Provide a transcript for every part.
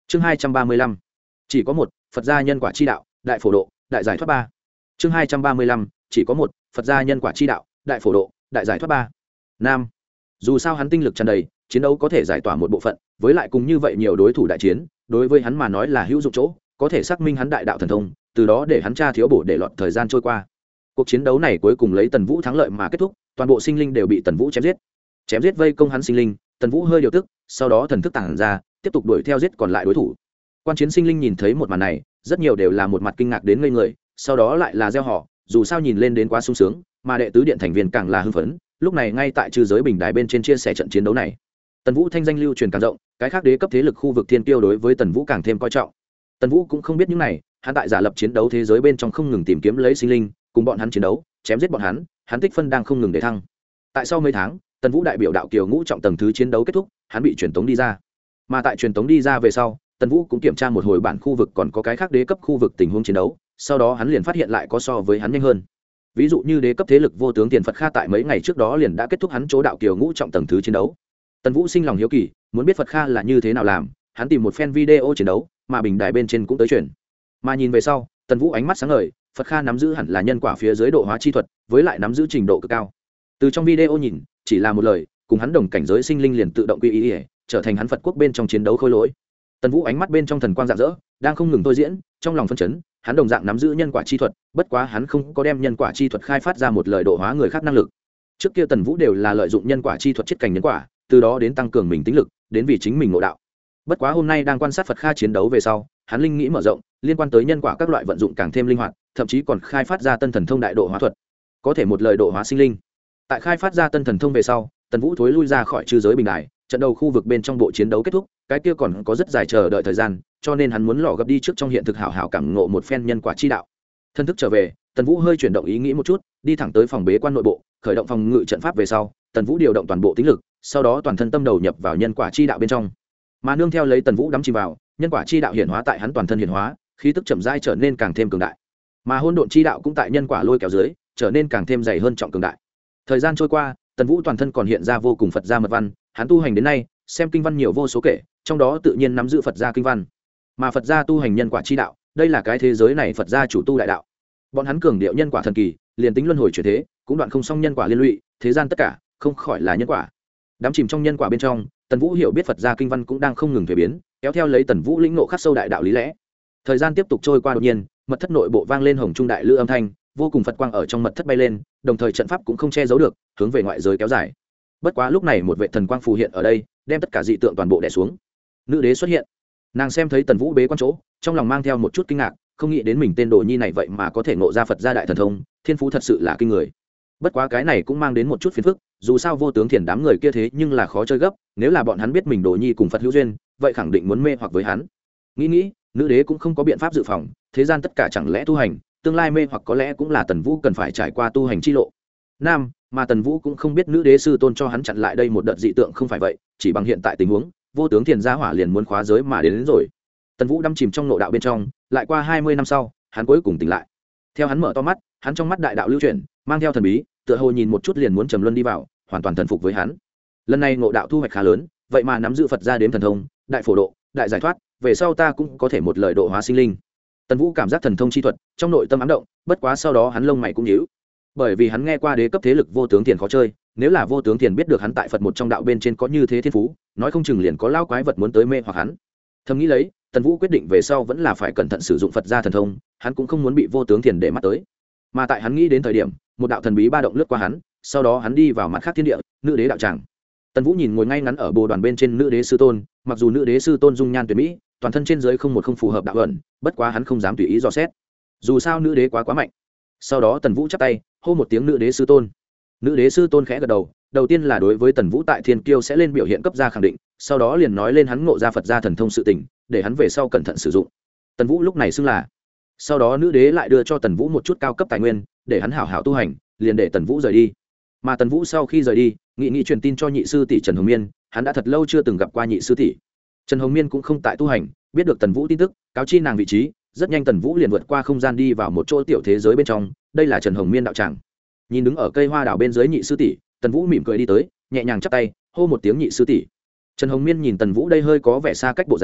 chương 235, chỉ có một Phật gia nhân quả chi đạo, đại phổ độ, đại giải thoát ba. Chương 235, chỉ có một Phật gia nhân quả chi đạo, đại phổ độ, đại giải thoát ba. Nam. Dù sao hắn tinh lực tràn đầy, chiến đấu có thể giải tỏa một bộ phận, với lại cùng như vậy nhiều đối thủ đại chiến, đối với hắn mà nói là hữu dụng chỗ, có thể xác minh hắn đại đạo thần thông, từ đó để hắn tra thiếu bổ để lọt thời gian trôi qua. Cuộc chiến đấu này cuối cùng lấy Tần Vũ thắng lợi mà kết thúc, toàn bộ sinh linh đều bị Tần Vũ chém giết vây công hắn sinh linh. Tần Vũ hơi điều tức, sau đó thần thức tản ra, tiếp tục đuổi theo giết còn lại đối thủ. Quan chiến sinh linh nhìn thấy một màn này, rất nhiều đều là một mặt kinh ngạc đến ngây người, sau đó lại là reo hò, dù sao nhìn lên đến quá sung sướng, mà đệ tứ điện thành viên càng là hưng phấn. Lúc này ngay tại chư giới bình đài bên trên chia sẻ trận chiến đấu này, Tần Vũ thanh danh lưu truyền càng rộng, cái khác đế cấp thế lực khu vực thiên tiêu đối với Tần Vũ càng thêm coi trọng. Tần Vũ cũng không biết những này, hắn tại giả lập chiến đấu thế giới bên trong không ngừng tìm kiếm lấy sinh linh, cùng bọn hắn chiến đấu, chém giết bọn hắn tích phân đang không ngừng để thăng. Tại sau mấy tháng, Tần Vũ đại biểu đạo kiều ngũ trọng tầng thứ chiến đấu kết thúc, hắn bị truyền tống đi ra. Mà tại truyền tống đi ra về sau, Tần Vũ cũng kiểm tra một hồi bản khu vực còn có cái khác đế cấp khu vực tình huống chiến đấu, sau đó hắn liền phát hiện lại có so với hắn nhanh hơn. Ví dụ như đế cấp thế lực vô tướng Tiền Phật Kha tại mấy ngày trước đó liền đã kết thúc hắn chỗ đạo kiều ngũ trọng tầng thứ chiến đấu. Tần Vũ sinh lòng hiếu kỳ, muốn biết Phật Kha là như thế nào làm, hắn tìm một fan video chiến đấu, mà bình đài bên trên cũng tới chuyển. Mà nhìn về sau, Tần Vũ ánh mắt sáng ngời, Phật Kha nắm giữ hẳn là nhân quả phía dưới độ hóa chi thuật, với lại nắm giữ trình độ cực cao. Từ trong video nhìn, chỉ là một lời, cùng hắn đồng cảnh giới sinh linh liền tự động quy y, trở thành hắn Phật quốc bên trong chiến đấu khôi lỗi. Tần Vũ ánh mắt bên trong thần quang rạng rỡ, đang không ngừng thôi diễn, trong lòng phân chấn, hắn đồng dạng nắm giữ nhân quả chi thuật, bất quá hắn không có đem nhân quả chi thuật khai phát ra một lời độ hóa người khác năng lực. Trước kia Tần Vũ đều là lợi dụng nhân quả chi thuật chiết cảnh nhân quả, từ đó đến tăng cường mình tính lực, đến vì chính mình ngộ đạo. Bất quá hôm nay đang quan sát Phật Kha chiến đấu về sau, hắn linh nghĩ mở rộng, liên quan tới nhân quả các loại vận dụng càng thêm linh hoạt, thậm chí còn khai phát ra tân thần thông đại độ hóa thuật, có thể một lời độ hóa sinh linh. Tại khai phát ra tân thần thông về sau, Tần Vũ thối lui ra khỏi chư giới bình đài, trận đầu khu vực bên trong bộ chiến đấu kết thúc, cái kia còn có rất dài chờ đợi thời gian, cho nên hắn muốn lò gấp đi trước trong hiện thực hảo hảo cảm ngộ một phen nhân quả chi đạo. Thân thức trở về, Tần Vũ hơi chuyển động ý nghĩ một chút, đi thẳng tới phòng bế quan nội bộ, khởi động phòng ngự trận pháp về sau, Tần Vũ điều động toàn bộ tính lực, sau đó toàn thân tâm đầu nhập vào nhân quả chi đạo bên trong. Mà nương theo lấy Tần Vũ đắm chìm vào, nhân quả chi đạo hiển hóa tại hắn toàn thân hiển hóa, khí tức chậm rãi trở nên càng thêm cường đại. Mà hỗn độn chi đạo cũng tại nhân quả lôi kéo dưới, trở nên càng thêm dày hơn trọng cường đại. Thời gian trôi qua, Tần Vũ toàn thân còn hiện ra vô cùng Phật gia mật văn, hắn tu hành đến nay, xem kinh văn nhiều vô số kể, trong đó tự nhiên nắm giữ Phật gia kinh văn. Mà Phật gia tu hành nhân quả chi đạo, đây là cái thế giới này Phật gia chủ tu đại đạo. Bọn hắn cường điệu nhân quả thần kỳ, liền tính luân hồi chuyển thế, cũng đoạn không xong nhân quả liên lụy, thế gian tất cả không khỏi là nhân quả. Đắm chìm trong nhân quả bên trong, Tần Vũ hiểu biết Phật gia kinh văn cũng đang không ngừng thay biến, kéo theo lấy Tần Vũ lĩnh ngộ khắc sâu đại đạo lý lẽ. Thời gian tiếp tục trôi qua, đột nhiên, mật thất nội bộ vang lên hồng trung đại lư âm thanh, vô cùng Phật quang ở trong mật thất bay lên, đồng thời trận pháp cũng không che giấu được, hướng về ngoại giới kéo dài. Bất quá lúc này một vệ thần quang phù hiện ở đây, đem tất cả dị tượng toàn bộ đè xuống. Nữ đế xuất hiện, nàng xem thấy Tần Vũ bế quan chỗ, trong lòng mang theo một chút kinh ngạc, không nghĩ đến mình tên đồ nhi này vậy mà có thể ngộ ra Phật gia đại thần thông, thiên phú thật sự là kinh người. Bất quá cái này cũng mang đến một chút phiền phức, dù sao vô tướng thiền đám người kia thế nhưng là khó chơi gấp, nếu là bọn hắn biết mình đồ nhi cùng Phật hữu duyên, vậy khẳng định muốn mê hoặc với hắn. Nghĩ, nữ đế cũng không có biện pháp dự phòng, thế gian tất cả chẳng lẽ tu hành, tương lai mê hoặc có lẽ cũng là Tần Vũ cần phải trải qua tu hành chi lộ. Nam, mà Tần Vũ cũng không biết nữ đế sư tôn cho hắn chặn lại đây một đợt dị tượng không phải vậy, chỉ bằng hiện tại tình huống, vô tướng thiền gia hỏa liền muốn khóa giới mà đến rồi. Tần Vũ đắm chìm trong nội đạo bên trong, lại qua 20 năm sau, hắn cuối cùng tỉnh lại. Theo hắn mở to mắt, hắn trong mắt đại đạo lưu chuyển, mang theo thần bí, tựa hồ nhìn một chút liền muốn trầm luân đi vào, hoàn toàn thần phục với hắn. Lần này ngộ đạo thu hoạch khá lớn, vậy mà nắm giữ Phật gia đếm thần thông, đại phổ độ, đại giải thoát, về sau ta cũng có thể một lời độ hóa sinh linh. Tần Vũ cảm giác thần thông chi thuật, trong nội tâm ám động, bất quá sau đó hắn lông mày cũng nhíu. Bởi vì hắn nghe qua đế cấp thế lực vô tướng tiền khó chơi, nếu là vô tướng tiền biết được hắn tại Phật một trong đạo bên trên có như thế thiên phú, nói không chừng liền có lao quái vật muốn tới mê hoặc hắn. Thầm nghĩ lấy, Tần Vũ quyết định về sau vẫn là phải cẩn thận sử dụng Phật gia thần thông, hắn cũng không muốn bị vô tướng tiền để mắt tới. Mà tại hắn nghĩ đến thời điểm, một đạo thần bí ba động lướt qua hắn, sau đó hắn đi vào mặt khác thiên địa, nữ đế đạo tràng. Tần Vũ nhìn ngồi ngay ngắn ở bồ đoàn bên trên nữ đế sư tôn, mặc dù nữ đế sư tôn dung nhan tuyệt mỹ, toàn thân trên dưới không một không phù hợp đạo ẩn, bất quá hắn không dám tùy ý dò xét. Dù sao nữ đế quá mạnh. Sau đó Tần Vũ chắp tay, hô một tiếng nữ đế sư tôn. Nữ đế sư tôn khẽ gật đầu, đầu tiên là đối với Tần Vũ tại Thiên Kiêu sẽ lên biểu hiện cấp ra khẳng định, sau đó liền nói lên hắn ngộ ra Phật gia thần thông sự tình, để hắn về sau cẩn thận sử dụng. Tần Vũ lúc này xưng là. Sau đó nữ đế lại đưa cho Tần Vũ một chút cao cấp tài nguyên, để hắn hảo hảo tu hành, liền để Tần Vũ rời đi. Mà Tần Vũ sau khi rời đi, nghị truyền tin cho nhị sư tỷ Trần Hồng Miên, hắn đã thật lâu chưa từng gặp qua nhị sư tỷ. Trần Hồng Miên cũng không tại tu hành, biết được Tần Vũ tin tức, cáo chi nàng vị trí, rất nhanh Tần Vũ liền vượt qua không gian đi vào một chỗ tiểu thế giới bên trong, đây là Trần Hồng Miên đạo tràng. Nhìn đứng ở cây hoa đào bên dưới nhị sư tỷ, Tần Vũ mỉm cười đi tới, nhẹ nhàng chắp tay, hô một tiếng nhị sư tỷ. Trần Hồng Miên nhìn Tần Vũ đây hơi có vẻ xa cách bộ dáng,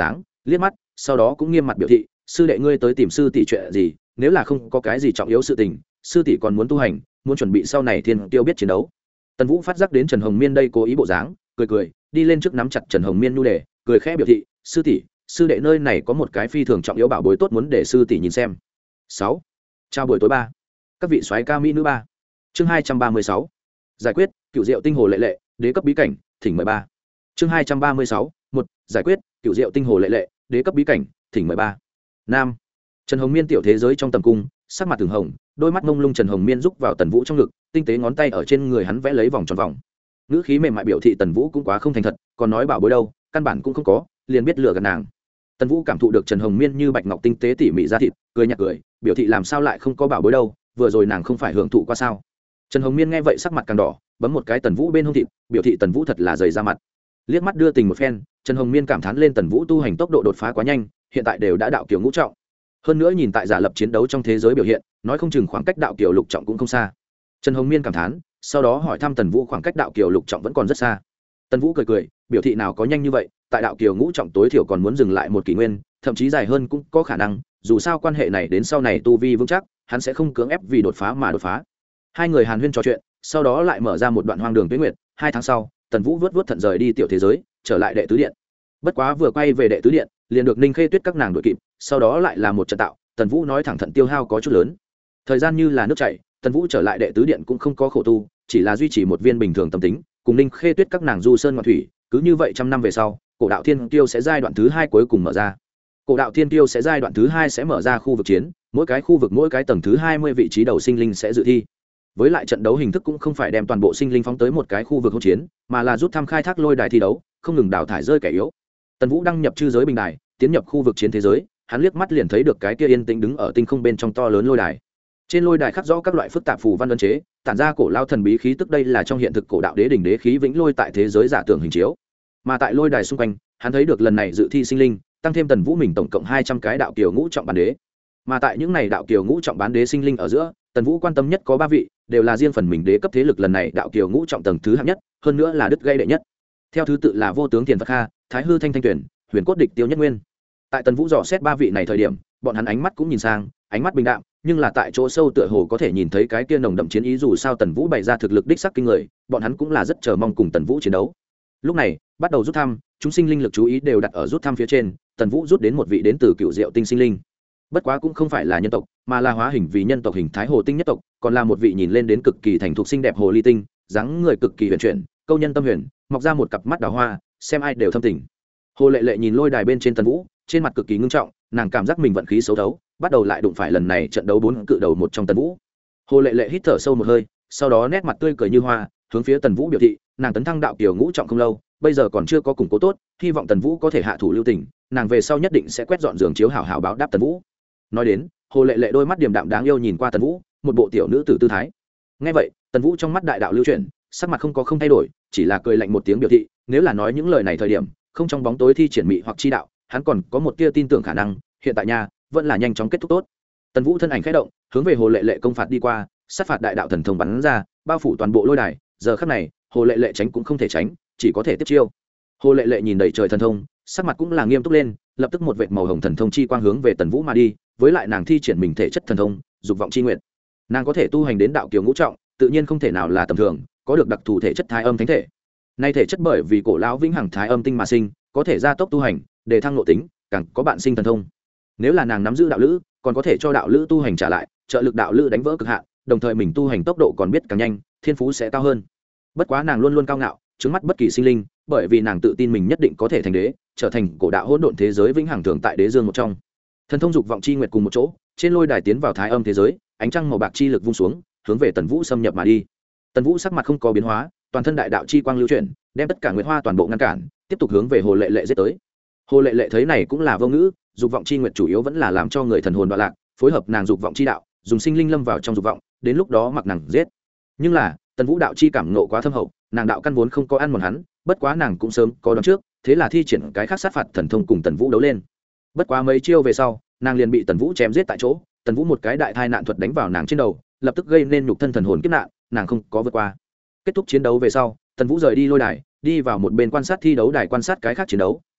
liếc mắt sau đó cũng nghiêm mặt biểu thị sư đệ ngươi tới tìm sư tỷ chuyện gì, nếu là không có cái gì trọng yếu sự tình sư tỷ còn muốn tu hành, muốn chuẩn bị sau này thiên tiêu biết chiến đấu. Tần Vũ phát giác đến Trần Hồng Miên đây cố ý bộ dáng, cười cười đi lên trước nắm chặt Trần Hồng Miên nhu đề, cười khẽ biểu thị sư tỷ, sư đệ nơi này có một cái phi thường trọng yếu bảo bối tốt muốn để sư tỷ nhìn xem. 6. Chào buổi tối 3. Các vị soái ca mỹ nữ 3. Chương 236. Giải quyết cựu diệu tinh hồ lệ lệ, đế cấp bí cảnh, thỉnh mời 3. Chương 236. 1. Giải quyết cựu diệu tinh hồ lệ lệ, đế cấp bí cảnh, thỉnh mời 3. Nam. Trần Hồng Miên tiểu thế giới trong tầm cung, sắc mặt thường hồng, đôi mắt mông lung Trần Hồng Miên rúc vào Tần Vũ trong ngực, tinh tế ngón tay ở trên người hắn vẽ lấy vòng tròn vòng. Ngữ khí mềm mại biểu thị Tần Vũ cũng quá không thành thật, còn nói bảo bối đâu, căn bản cũng không có, liền biết lừa gạt nàng. Tần Vũ cảm thụ được Trần Hồng Miên như bạch ngọc tinh tế tỉ mỉ ra thịt, cười nhạt cười, biểu thị làm sao lại không có bảo bối đâu, vừa rồi nàng không phải hưởng thụ qua sao. Trần Hồng Miên nghe vậy sắc mặt càng đỏ, bấm một cái Tần Vũ bên hông thịt, biểu thị Tần Vũ thật là dày ra mặt. Liếc mắt đưa tình một phen, Trần Hồng Miên cảm thán lên Tần Vũ tu hành tốc độ đột phá quá nhanh, hiện tại đều đã đạo kiểu ngũ trọng. Hơn nữa nhìn tại giả lập chiến đấu trong thế giới biểu hiện, nói không chừng khoảng cách đạo kiểu lục trọng cũng không xa. Trần Hồng Miên cảm thán, sau đó hỏi thăm Tần Vũ khoảng cách đạo kiểu lục trọng vẫn còn rất xa. Tần Vũ cười cười, biểu thị nào có nhanh như vậy, tại đạo kiểu ngũ trọng tối thiểu còn muốn dừng lại một kỷ nguyên, thậm chí dài hơn cũng có khả năng, dù sao quan hệ này đến sau này tu vi vững chắc, hắn sẽ không cưỡng ép vì đột phá mà đột phá. Hai người hàn huyên trò chuyện, sau đó lại mở ra một đoạn hoang đường tuyết nguyệt. 2 tháng sau, Tần Vũ vớt thận rời đi tiểu thế giới, trở lại đệ tứ điện. Bất quá vừa quay về đệ tứ điện, liền được Ninh Khê Tuyết các nàng đuổi kịp, sau đó lại là một trận tạo. Tần Vũ nói thẳng thận tiêu hao có chút lớn, thời gian như là nước chảy. Tần Vũ trở lại đệ tứ điện cũng không có khổ tu, chỉ là duy trì một viên bình thường tâm tính, cùng Ninh Khê Tuyết các nàng du sơn ngoạn thủy. Cứ như vậy trăm năm về sau, cổ đạo thiên tiêu sẽ giai đoạn thứ 2 cuối cùng mở ra. Cổ đạo thiên tiêu sẽ giai đoạn thứ 2 sẽ mở ra khu vực chiến, mỗi cái khu vực mỗi cái tầng thứ 20 vị trí đầu sinh linh sẽ dự thi. Với lại trận đấu hình thức cũng không phải đem toàn bộ sinh linh phóng tới một cái khu vực hỗn chiến, mà là rút thăm khai thác lôi đài thi đấu, không ngừng đào thải rơi kẻ yếu. Tần Vũ đăng nhập chư giới bình đài, tiến nhập khu vực chiến thế giới, hắn liếc mắt liền thấy được cái kia yên tĩnh đứng ở tinh không bên trong to lớn lôi đài. Trên lôi đài khắc rõ các loại phức tạp phù văn ấn chế, tản ra cổ lao thần bí khí tức, đây là trong hiện thực cổ đạo đế đỉnh đế khí vĩnh lôi tại thế giới giả tưởng hình chiếu. Mà tại lôi đài xung quanh, hắn thấy được lần này dự thi sinh linh, tăng thêm Tần Vũ mình tổng cộng 200 cái đạo kiều ngũ trọng bán đế. Mà tại những này đạo kiều ngũ trọng bán đế sinh linh ở giữa, Tần Vũ quan tâm nhất có 3 vị, đều là riêng phần mình đế cấp thế lực lần này đạo kiều ngũ trọng tầng thứ hạng nhất, hơn nữa là đứt gây đệ nhất. Theo thứ tự là Vô Tướng Tiền Phật Kha, Thái Hư Thanh Thanh Tuyển, Huyền Cốt Địch Tiêu Nhất Nguyên. Tại Tần Vũ dò xét 3 vị này thời điểm, bọn hắn ánh mắt cũng nhìn sang, ánh mắt bình đạm, nhưng là tại chỗ sâu tựa hồ có thể nhìn thấy cái kia nồng đậm chiến ý, dù sao Tần Vũ bày ra thực lực đích sắc kinh người, bọn hắn cũng là rất chờ mong cùng Tần Vũ chiến đấu. Lúc này, bắt đầu rút thăm, chúng sinh linh lực chú ý đều đặt ở rút thăm phía trên, Tần Vũ rút đến một vị đến từ Cựu Diệu Tinh sinh linh. Bất quá cũng không phải là nhân tộc, mà là hóa hình vì nhân tộc hình thái hồ tinh nhất tộc, còn là một vị nhìn lên đến cực kỳ thành thục xinh đẹp hồ ly tinh, dáng người cực kỳ huyền chuyển, câu nhân tâm huyền, mọc ra một cặp mắt đào hoa, xem ai đều thâm tình. Hồ Lệ Lệ nhìn lôi đài bên trên Tần Vũ, trên mặt cực kỳ ngưng trọng, nàng cảm giác mình vận khí xấu thấu, bắt đầu lại đụng phải lần này trận đấu 4 cự đầu một trong Tần Vũ. Hồ Lệ Lệ hít thở sâu một hơi, sau đó nét mặt tươi cười như hoa, hướng phía Tần Vũ biểu thị, nàng tấn thăng đạo kiều ngũ trọng không lâu, bây giờ còn chưa có củng cố tốt, hy vọng Tần Vũ có thể hạ thủ lưu tình, nàng về sau nhất định sẽ quét dọn giường chiếu hảo hảo báo đáp Tần Vũ. Nói đến, Hồ Lệ Lệ đôi mắt điềm đạm đáng yêu nhìn qua Tần Vũ, một bộ tiểu nữ tử tư thái. Nghe vậy, Tần Vũ trong mắt đại đạo lưu chuyển, sắc mặt không thay đổi, chỉ là cười lạnh một tiếng biểu thị, nếu là nói những lời này thời điểm, không trong bóng tối thi triển mị hoặc chi đạo, hắn còn có một tia tin tưởng khả năng, hiện tại nha, vẫn là nhanh chóng kết thúc tốt. Tần Vũ thân ảnh khẽ động, hướng về Hồ Lệ Lệ công phạt đi qua, sát phạt đại đạo thần thông bắn ra, bao phủ toàn bộ lôi đài, giờ khắc này, Hồ Lệ Lệ tránh cũng không thể tránh, chỉ có thể tiếp chiêu. Hồ Lệ Lệ nhìn đầy trời thần thông, sắc mặt cũng là nghiêm túc lên, lập tức một vệt màu hồng thần thông chi quang hướng về Tần Vũ mà đi, với lại nàng thi triển mình thể chất thần thông, dục vọng chi nguyện. Nàng có thể tu hành đến đạo kiều ngũ trọng, tự nhiên không thể nào là tầm thường, có được đặc thù thể chất thái âm thánh thể. Nay thể chất bởi vì cổ lão vĩnh hằng thái âm tinh mà sinh, có thể gia tốc tu hành, để thăng nội tính, càng có bạn sinh thần thông. Nếu là nàng nắm giữ đạo lữ, còn có thể cho đạo lữ tu hành trả lại, trợ lực đạo lữ đánh vỡ cực hạn, đồng thời mình tu hành tốc độ còn biết càng nhanh, thiên phú sẽ cao hơn. Bất quá nàng luôn luôn cao ngạo, trướng mắt bất kỳ sinh linh, bởi vì nàng tự tin mình nhất định có thể thành đế, trở thành cổ đạo hỗn độn thế giới vĩnh hằng thường tại đế dương một trong. Thần thông dục vọng chi nguyệt cùng một chỗ, trên lôi đài tiến vào thái âm thế giới, ánh trăng màu bạc chi lực vung xuống, hướng về Tần Vũ xâm nhập mà đi. Tần Vũ sắc mặt không có biến hóa, toàn thân đại đạo chi quang lưu chuyển, đem tất cả nguyệt hoa toàn bộ ngăn cản, tiếp tục hướng về Hồ Lệ Lệ giết tới. Hồ Lệ Lệ thấy này cũng là vô ngữ, dục vọng chi nguyệt chủ yếu vẫn là làm cho người thần hồn đoạn lạc, phối hợp nàng dục vọng chi đạo, dùng sinh linh lâm vào trong dục vọng, đến lúc đó mặc nàng giết. Nhưng là, Tần Vũ đạo chi cảm ngộ quá thâm hậu, nàng đạo căn vốn không có ăn mòn hắn, bất quá nàng cũng sớm có đoán trước, thế là thi triển cái khác sát phạt thần thông cùng Tần Vũ đấu lên. Bất quá mấy chiêu về sau, nàng liền bị Tần Vũ chém giết tại chỗ, Tần Vũ một cái đại thai nạn thuật đánh vào nàng trên đầu, lập tức gây nên nhục thân thần hồn kiếp nạn, nàng không có vượt qua. Kết thúc chiến đấu về sau, Tần Vũ rời đi lôi đài, đi vào một bên quan sát thi đấu đài quan sát cái khác chiến đấu,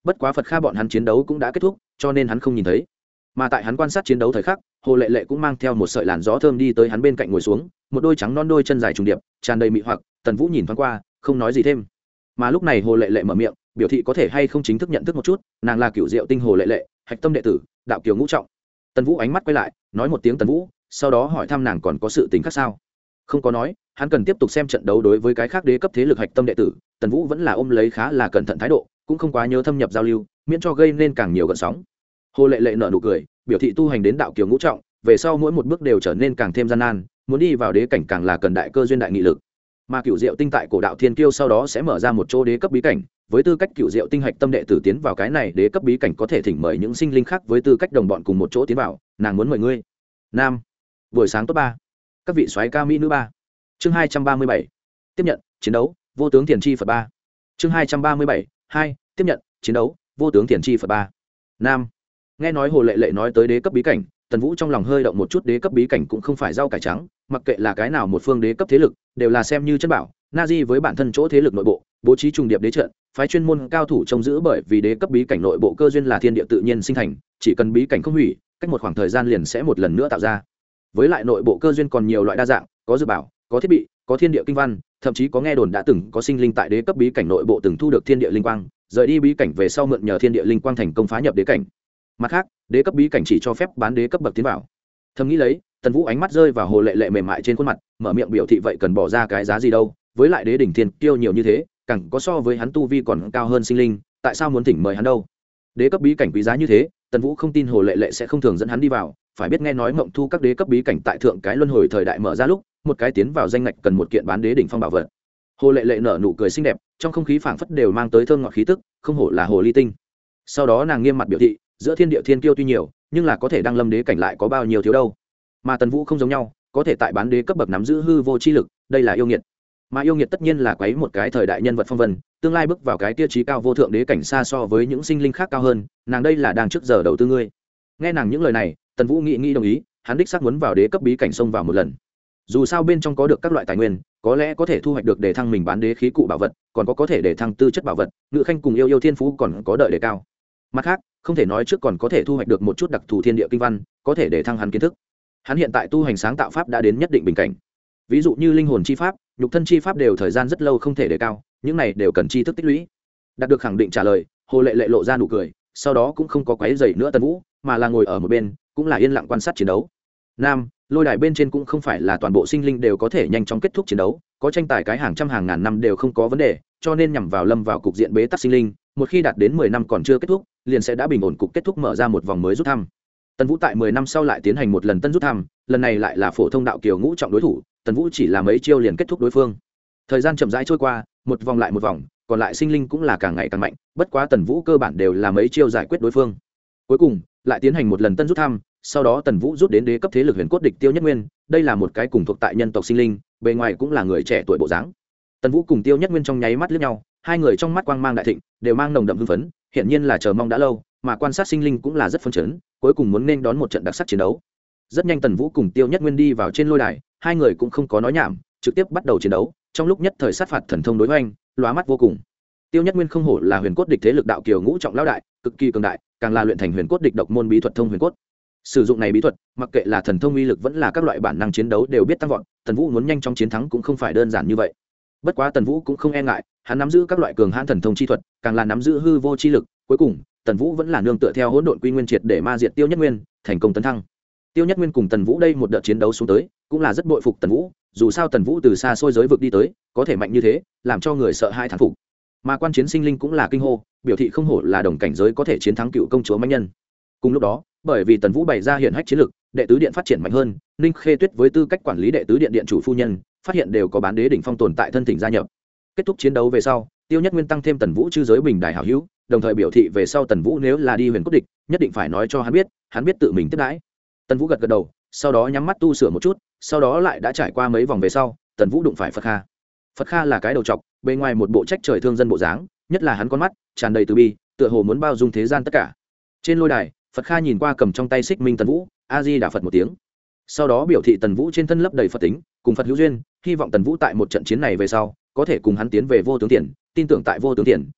bất quá Phật Kha bọn hắn chiến đấu cũng đã kết thúc, cho nên hắn không nhìn thấy. Mà tại hắn quan sát chiến đấu thời khắc, Hồ Lệ Lệ cũng mang theo một sợi làn gió thơm đi tới hắn bên cạnh ngồi xuống, một đôi trắng non đôi chân dài trùng điệp, tràn đầy mị hoặc. Tần Vũ nhìn thoáng qua, không nói gì thêm. Mà lúc này Hồ Lệ Lệ mở miệng, biểu thị có thể hay không chính thức nhận thức một chút, nàng là Cửu Diệu Tinh Hồ Lệ Lệ, hạch tâm đệ tử, đạo kiều ngũ trọng. Tần Vũ ánh mắt quay lại, nói một tiếng Tần Vũ, sau đó hỏi thăm nàng còn có sự tình khác sao. Không có nói, hắn cần tiếp tục xem trận đấu. Đối với cái khác đế cấp thế lực hạch tâm đệ tử, Tần Vũ vẫn là ôm lấy khá là cẩn thận thái độ, cũng không quá nhớ thâm nhập giao lưu, miễn cho gây nên càng nhiều gợn sóng. Hồ Lệ Lệ nở nụ cười, biểu thị tu hành đến đạo kiều ngũ trọng, về sau mỗi một bước đều trở nên càng thêm gian nan, muốn đi vào đế cảnh càng là cần đại cơ duyên đại nghị lực. Mà Cửu Diệu Tinh tại cổ đạo thiên kiêu sau đó sẽ mở ra một chỗ đế cấp bí cảnh, với tư cách Cửu Diệu Tinh hạch tâm đệ tử tiến vào cái này đế cấp bí cảnh có thể thỉnh mời những sinh linh khác với tư cách đồng bọn cùng một chỗ tiến vào, nàng muốn mời ngươi. Nam, buổi sáng tốt 3. Các vị soái ca mỹ nữ 3. Chương 237. Tiếp nhận, chiến đấu, vô tướng Thiền Chi Phật 3. Chương 237. 2. Tiếp nhận, chiến đấu, vô tướng Thiền Chi Phật 3. Nam. Nghe nói Hồ Lệ Lệ nói tới đế cấp bí cảnh, Tần Vũ trong lòng hơi động một chút. Đế cấp bí cảnh cũng không phải rau cải trắng, mặc kệ là cái nào một phương đế cấp thế lực, đều là xem như chân bảo. Nazi với bản thân chỗ thế lực nội bộ, bố trí trùng điệp đế trận, phái chuyên môn cao thủ trông giữ, bởi vì đế cấp bí cảnh nội bộ cơ duyên là thiên địa tự nhiên sinh thành, chỉ cần bí cảnh không hủy, cách một khoảng thời gian liền sẽ một lần nữa tạo ra. Với lại nội bộ cơ duyên còn nhiều loại đa dạng, có dược bảo, có thiết bị, có thiên địa kinh văn, thậm chí có nghe đồn đã từng có sinh linh tại đế cấp bí cảnh nội bộ từng thu được thiên địa linh quang, rời đi bí cảnh về sau mượn nhờ thiên địa linh quang thành công phá nhập đế cảnh. Mặt khác, đế cấp bí cảnh chỉ cho phép bán đế cấp bậc tiến vào. Thầm nghĩ lấy, Tần Vũ ánh mắt rơi vào Hồ Lệ Lệ mềm mại trên khuôn mặt, mở miệng biểu thị vậy cần bỏ ra cái giá gì đâu, với lại đế đỉnh thiên kiêu nhiều như thế, càng có so với hắn tu vi còn cao hơn sinh linh, tại sao muốn thỉnh mời hắn đâu? Đế cấp bí cảnh quý giá như thế, Tần Vũ không tin Hồ Lệ Lệ sẽ không thường dẫn hắn đi vào, phải biết nghe nói Mộng Thu các đế cấp bí cảnh tại thượng cái luân hồi thời đại mở ra lúc, một cái tiến vào danh ngạch cần một kiện bán đế đỉnh phong bảo vật. Hồ Lệ Lệ nở nụ cười xinh đẹp, trong không khí phảng phất đều mang tới thơm ngọt khí tức, không hổ là hồ ly tinh. Sau đó nàng nghiêm mặt biểu thị, giữa thiên địa thiên kiêu tuy nhiều, nhưng là có thể đăng lâm đế cảnh lại có bao nhiêu thiếu đâu. Mà Tần Vũ không giống nhau, có thể tại bán đế cấp bậc nắm giữ hư vô chi lực, đây là yêu nghiệt. Mà yêu nghiệt tất nhiên là quấy một cái thời đại nhân vật phong vân, tương lai bước vào cái tiêu chí cao vô thượng đế cảnh xa so với những sinh linh khác cao hơn, nàng đây là đang trước giờ đầu tư ngươi. Nghe nàng những lời này, Tần Vũ nghĩ đồng ý, hắn đích xác muốn vào đế cấp bí cảnh xông vào một lần. Dù sao bên trong có được các loại tài nguyên, có lẽ có thể thu hoạch được để thăng mình bán đế khí cụ bảo vật, còn có thể để thăng tư chất bảo vật, ngự khanh cùng yêu thiên phú còn có đợi đề cao. Mặt khác, không thể nói trước còn có thể thu hoạch được một chút đặc thù thiên địa kinh văn, có thể để thăng hắn kiến thức. Hắn hiện tại tu hành sáng tạo pháp đã đến nhất định bình cảnh. Ví dụ như linh hồn chi pháp, nhục thân chi pháp đều thời gian rất lâu không thể đề cao, những này đều cần tri thức tích lũy. Đạt được khẳng định trả lời, Hồ Lệ Lệ lộ ra nụ cười, sau đó cũng không có quấy rầy nữa Tần Vũ, mà là ngồi ở một bên, cũng là yên lặng quan sát chiến đấu. Nam, lôi đài bên trên cũng không phải là toàn bộ sinh linh đều có thể nhanh chóng kết thúc chiến đấu, có tranh tài cái hàng trăm hàng ngàn năm đều không có vấn đề, cho nên nhằm vào lâm vào cục diện bế tắc sinh linh, một khi đạt đến 10 năm còn chưa kết thúc, liền sẽ đã bình ổn cục kết thúc mở ra một vòng mới rút thăm. Tần Vũ tại 10 năm sau lại tiến hành một lần tân rút thăm, lần này lại là phổ thông đạo kiều ngũ trọng đối thủ, Tần Vũ chỉ là mấy chiêu liền kết thúc đối phương. Thời gian chậm rãi trôi qua, một vòng lại một vòng, còn lại sinh linh cũng là càng ngày càng mạnh, bất quá Tần Vũ cơ bản đều là mấy chiêu giải quyết đối phương. Cuối cùng, lại tiến hành một lần tân rút thăm, sau đó Tần Vũ rút đến đế cấp thế lực huyền cốt địch Tiêu Nhất Nguyên, đây là một cái cùng thuộc tại nhân tộc sinh linh, bề ngoài cũng là người trẻ tuổi bộ dáng. Tần Vũ cùng Tiêu Nhất Nguyên trong nháy mắt liếc nhau, hai người trong mắt quang mang đại thịnh, đều mang nồng đậm hưng phấn, hiển nhiên là chờ mong đã lâu, mà quan sát sinh linh cũng là rất phấn chấn, cuối cùng muốn nên đón một trận đặc sắc chiến đấu. Rất nhanh Tần Vũ cùng Tiêu Nhất Nguyên đi vào trên lôi đài, hai người cũng không có nói nhảm, trực tiếp bắt đầu chiến đấu, trong lúc nhất thời sát phạt thần thông đối hoành, lóa mắt vô cùng. Tiêu Nhất Nguyên không hổ là huyền cốt địch thế lực đạo kiều ngũ trọng lão đại, cực kỳ cường đại, càng là luyện thành huyền cốt địch độc môn bí thuật thông huyền cốt. Sử dụng này bí thuật, mặc kệ là thần thông uy lực vẫn là các loại bản năng chiến đấu đều biết tăng vọt, Tần Vũ muốn nhanh chóng chiến thắng cũng không phải đơn giản như vậy. Bất quá Tần Vũ cũng không e ngại, hắn nắm giữ các loại cường hãn thần thông chi thuật, càng là nắm giữ hư vô chi lực, cuối cùng, Tần Vũ vẫn là nương tựa theo hỗn độn quy nguyên triệt để ma diệt Tiêu Nhất Nguyên, thành công tấn thăng. Tiêu Nhất Nguyên cùng Tần Vũ đây một đợt chiến đấu xuống tới, cũng là rất bội phục Tần Vũ, dù sao Tần Vũ từ xa xôi giới vực đi tới, có thể mạnh như thế, làm cho người sợ hãi thán phục. Mà quan chiến sinh linh cũng là kinh hô, biểu thị không hổ là đồng cảnh giới có thể chiến thắng cựu công chúa mãnh nhân. Cùng lúc đó, bởi vì Tần Vũ bày ra hiển hách chiến lực, đệ tứ điện phát triển mạnh hơn, Ninh Khê Tuyết với tư cách quản lý đệ tứ điện điện chủ phu nhân, phát hiện đều có bán đế đỉnh phong tồn tại thân thỉnh gia nhập. Kết thúc chiến đấu về sau, Tiêu Nhất Nguyên tăng thêm Tần Vũ chư giới bình đài hảo hữu, đồng thời biểu thị về sau Tần Vũ nếu là đi huyền cốt địch, nhất định phải nói cho hắn biết tự mình tiếp đãi. Tần Vũ gật gật đầu, sau đó nhắm mắt tu sửa một chút, sau đó lại đã trải qua mấy vòng về sau, Tần Vũ đụng phải Phật Kha. Phật Kha là cái đầu trọc, bề ngoài một bộ trách trời thương dân bộ dáng, nhất là hắn con mắt tràn đầy từ bi, tựa hồ muốn bao dung thế gian tất cả. Trên lôi đài, Phật Kha nhìn qua cầm trong tay xích minh Tần Vũ, A Di Đà Phật một tiếng. Sau đó biểu thị Tần Vũ trên thân lấp đầy Phật tính, cùng Phật hữu duyên, hy vọng Tần Vũ tại một trận chiến này về sau, có thể cùng hắn tiến về vô tướng tiền, tin tưởng tại vô tướng tiền,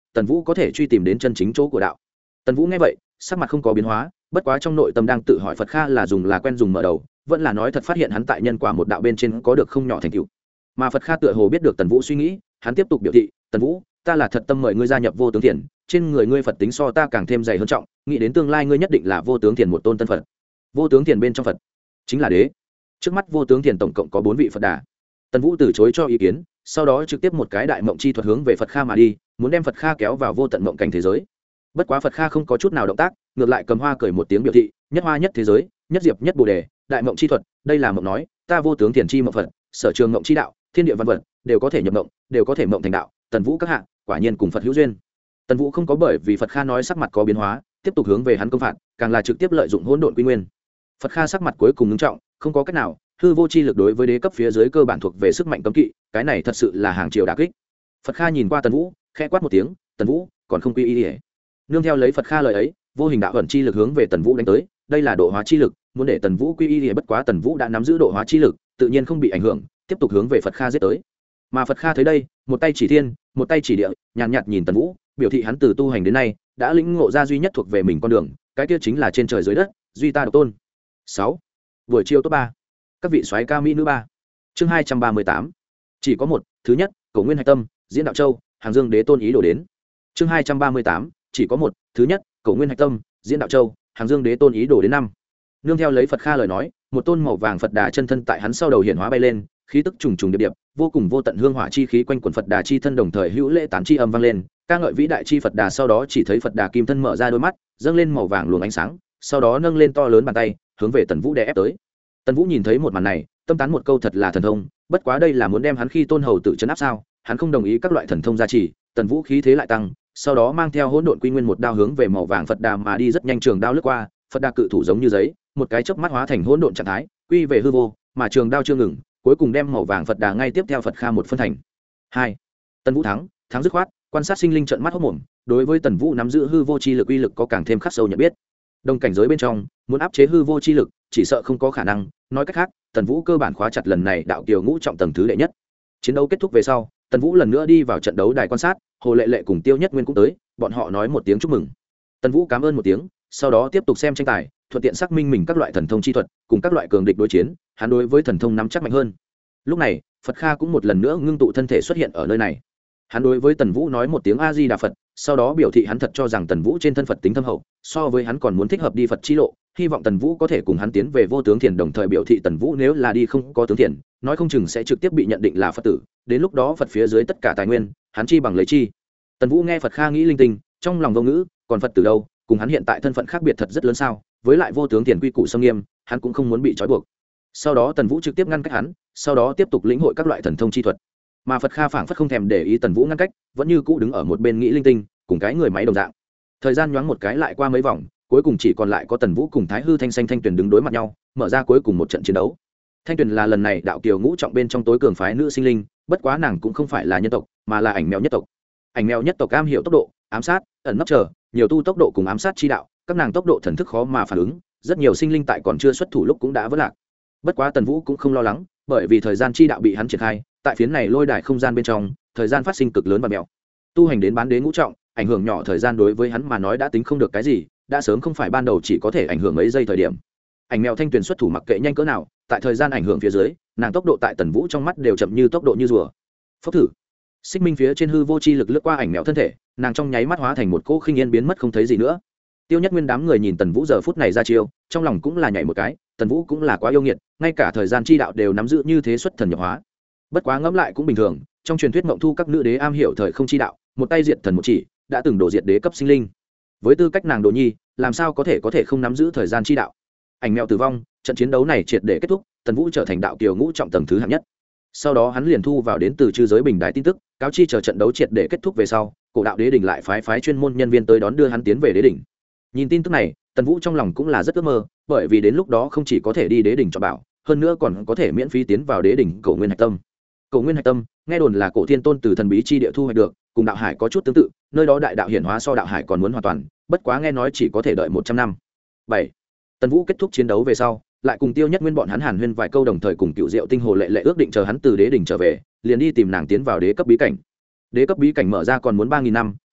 tần vũ có thể truy tìm đến chân chính chỗ của đạo. Tần vũ nghe vậy sắc mặt không có biến hóa, bất quá trong nội tâm đang tự hỏi Phật Kha là dùng là quen dùng mở đầu, vẫn là nói thật phát hiện hắn tại nhân quả một đạo bên trên có được không nhỏ thành tựu. Mà Phật Kha tựa hồ biết được Tần Vũ suy nghĩ, hắn tiếp tục biểu thị, Tần Vũ, ta là thật tâm mời ngươi gia nhập Vô Tướng Thiền, trên người ngươi Phật tính so ta càng thêm dày hơn trọng, nghĩ đến tương lai ngươi nhất định là Vô Tướng Thiền một tôn tân Phật. Vô Tướng Thiền bên trong Phật chính là đế. Trước mắt Vô Tướng Thiền tổng cộng có 4 vị Phật Đà. Tần Vũ từ chối cho ý kiến, sau đó trực tiếp một cái đại mộng chi thuật hướng về Phật Kha mà đi, muốn đem Phật Kha kéo vào vô tận mộng cảnh thế giới. Bất quá Phật Kha không có chút nào động tác, ngược lại cầm hoa cười một tiếng biểu thị, nhất hoa nhất thế giới, nhất diệp nhất bồ đề, đại mộng chi thuật, đây là mộng nói, ta Vô Tướng Thiền chi mộng Phật, sở trường mộng chi đạo, thiên địa văn vật đều có thể nhập mộng, đều có thể mộng thành đạo. Tần Vũ các hạ quả nhiên cùng Phật hữu duyên. Tần Vũ không có bởi vì Phật Kha nói sắc mặt có biến hóa tiếp tục hướng về hắn công phạt, càng là trực tiếp lợi dụng hỗn độn quy nguyên. Phật Kha sắc mặt cuối cùng ngưng trọng, không có cách nào, hư vô chi lực đối với đế cấp phía dưới cơ bản thuộc về sức mạnh cấm kỵ, cái này thật sự là hàng triệu đả kích. Phật Kha nhìn qua Tần Vũ, khẽ quát một tiếng, Tần Vũ còn không quy y ỉa. Nương theo lấy Phật Kha lời ấy, vô hình đạo ẩn chi lực hướng về Tần Vũ đánh tới, đây là độ hóa chi lực, muốn để Tần Vũ quy y ỉa, bất quá Tần Vũ đã nắm giữ độ hóa chi lực, tự nhiên không bị ảnh hưởng, tiếp tục hướng về Phật Kha giết tới. Mà Phật Kha thấy đây, một tay chỉ thiên, một tay chỉ địa, nhàn nhạt nhìn Tần Vũ, biểu thị hắn từ tu hành đến nay đã lĩnh ngộ ra duy nhất thuộc về mình con đường, cái kia chính là trên trời dưới đất, duy ta độc tôn. 6. Buổi chiều top 3. Các vị soái ca mỹ nữ 3. Chương 238. Chỉ có một, thứ nhất, Cổ Nguyên Hạch Tâm, Diễn Đạo Châu, Hàng Dương Đế Tôn ý đồ đến. Chương 238. Chỉ có một, thứ nhất, Cổ Nguyên Hạch Tâm, Diễn Đạo Châu, Hàng Dương Đế Tôn ý đồ đến 5. Nương theo lấy Phật Kha lời nói, một tôn màu vàng Phật Đà chân thân tại hắn sau đầu hiện hóa bay lên, khí tức trùng trùng điệp điệp, vô cùng vô tận hương hỏa chi khí quanh quần Phật Đà chi thân, đồng thời hữu lễ tán chi âm vang lên, ca ngợi vĩ đại chi Phật Đà. Sau đó chỉ thấy Phật Đà kim thân mở ra đôi mắt, dâng lên màu vàng luồng ánh sáng, sau đó nâng lên to lớn bàn tay, hướng về Tần Vũ đè ép tới. Tần Vũ nhìn thấy một màn này, tâm tán một câu thật là thần thông, bất quá đây là muốn đem hắn khi tôn hầu tự trấn áp sao? Hắn không đồng ý các loại thần thông gia trì. Tần Vũ khí thế lại tăng, sau đó mang theo hỗn độn quy nguyên một đao hướng về màu vàng Phật Đà mà đi, rất nhanh trường đao lướt qua, Phật Đà cự thủ giống như giấy, một cái chớp mắt hóa thành hỗn độn trạng thái, quy về hư vô, mà trường đao chưa ngừng, cuối cùng đem màu vàng Phật Đà ngay tiếp theo Phật Kha một phân thành 2. Tần Vũ thắng dứt khoát, quan sát sinh linh trợn mắt hốt mồm, đối với Tần Vũ nắm giữ hư vô chi lực uy lực có càng thêm khắc sâu nhận biết. Đồng cảnh giới bên trong, muốn áp chế hư vô chi lực, chỉ sợ không có khả năng, nói cách khác, Tần Vũ cơ bản khóa chặt lần này đạo kiều ngũ trọng tầng thứ đệ nhất. Chiến đấu kết thúc về sau, Tần Vũ lần nữa đi vào trận đấu đài quan sát, Hồ Lệ Lệ cùng Tiêu Nhất Nguyên cũng tới, bọn họ nói một tiếng chúc mừng. Tần Vũ cảm ơn một tiếng, sau đó tiếp tục xem tranh tài, thuận tiện xác minh mình các loại thần thông chi thuật, cùng các loại cường địch đối chiến, hắn đối với thần thông nắm chắc mạnh hơn. Lúc này, Phật Kha cũng một lần nữa ngưng tụ thân thể xuất hiện ở nơi này. Hắn đối với Tần Vũ nói một tiếng A Di Đà Phật, sau đó biểu thị hắn thật cho rằng Tần Vũ trên thân Phật tính thâm hậu, so với hắn còn muốn thích hợp đi Phật chi lộ, hy vọng Tần Vũ có thể cùng hắn tiến về Vô Tướng Thiền, đồng thời biểu thị Tần Vũ nếu là đi không có tướng thiền, nói không chừng sẽ trực tiếp bị nhận định là Phật tử, đến lúc đó Phật phía dưới tất cả tài nguyên, hắn chi bằng lấy chi. Tần Vũ nghe Phật Kha nghĩ linh tinh, trong lòng vô ngữ, còn Phật tử đâu, cùng hắn hiện tại thân phận khác biệt thật rất lớn sao? Với lại Vô Tướng Thiền quy củ xâm nghiêm, hắn cũng không muốn bị trói buộc. Sau đó Tần Vũ trực tiếp ngăn cách hắn, sau đó tiếp tục lĩnh hội các loại thần thông chi thuật. Mà Phật Kha phảng phất không thèm để ý Tần Vũ ngăn cách, vẫn như cũ đứng ở một bên nghĩ linh tinh, cùng cái người máy đồng dạng. Thời gian nhoáng một cái lại qua mấy vòng, cuối cùng chỉ còn lại có Tần Vũ cùng Thái Hư Thanh Xanh Thanh Tuyền đứng đối mặt nhau, mở ra cuối cùng một trận chiến đấu. Thanh Tuyền là lần này đạo kiều ngũ trọng bên trong tối cường phái nữ sinh linh, bất quá nàng cũng không phải là nhân tộc, mà là ảnh mèo nhất tộc. Ảnh mèo nhất tộc am hiểu tốc độ, ám sát, ẩn nấp chờ, nhiều tu tốc độ cùng ám sát chi đạo, các nàng tốc độ thần thức khó mà phản ứng, rất nhiều sinh linh tại còn chưa xuất thủ lúc cũng đã vỡ lạc. Bất quá Tần Vũ cũng không lo lắng, bởi vì thời gian chi đạo bị hắn triển khai, tại phiến này lôi đài không gian bên trong, thời gian phát sinh cực lớn và mèo. Tu hành đến bán đế ngũ trọng, ảnh hưởng nhỏ thời gian đối với hắn mà nói đã tính không được cái gì, đã sớm không phải ban đầu chỉ có thể ảnh hưởng mấy giây thời điểm. Ảnh mèo Thanh Tuyền xuất thủ mặc kệ nhanh cỡ nào, tại thời gian ảnh hưởng phía dưới, nàng tốc độ tại Tần Vũ trong mắt đều chậm như tốc độ như rùa. Phốc thử. Xích minh phía trên hư vô chi lực lướt qua ảnh mèo thân thể, nàng trong nháy mắt hóa thành một cỗ khinh yên biến mất không thấy gì nữa. Tiêu Nhất Nguyên đám người nhìn Tần Vũ giờ phút này ra chiêu, trong lòng cũng là nhảy một cái, Tần Vũ cũng là quá yêu nghiệt, ngay cả thời gian chi đạo đều nắm giữ như thế xuất thần nhập hóa. Bất quá ngẫm lại cũng bình thường, trong truyền thuyết Ngộng Thu các nữ đế am hiểu thời không chi đạo, một tay diệt thần một chỉ, đã từng đổ diệt đế cấp sinh linh. Với tư cách nàng Đồ Nhi, làm sao có thể không nắm giữ thời gian chi đạo. Ảnh mèo tử vong, trận chiến đấu này triệt để kết thúc, Tần Vũ trở thành đạo kiều ngũ trọng tầng thứ hạng nhất. Sau đó hắn liền thu vào đến từ chư giới bình đại tin tức, cáo chi chờ trận đấu triệt để kết thúc về sau, Cổ Đạo Đế đỉnh lại phái chuyên môn nhân viên tới đón đưa hắn tiến về đế đỉnh. Nhìn tin tức này, Tần Vũ trong lòng cũng là rất ước mơ, bởi vì đến lúc đó không chỉ có thể đi đế đỉnh cho bảo, hơn nữa còn có thể miễn phí tiến vào đế đỉnh Cổ Nguyên Hạch Tâm. Cổ Nguyên Hạch Tâm, nghe đồn là Cổ Thiên Tôn từ thần bí chi địa thu hoạch được, cùng đạo hải có chút tương tự, nơi đó đại đạo hiển hóa so đạo hải còn muốn hoàn toàn, bất quá nghe nói chỉ có thể đợi 100 năm. 7. Tần Vũ kết thúc chiến đấu về sau, lại cùng Tiêu Nhất Nguyên bọn hắn hàn huyên vài câu, đồng thời cùng Cựu Diệu Tinh Hồ Lệ Lệ ước định chờ hắn từ đế đỉnh trở về, liền đi tìm nàng tiến vào đế cấp bí cảnh. Đế cấp bí cảnh mở ra còn muốn 3000 năm,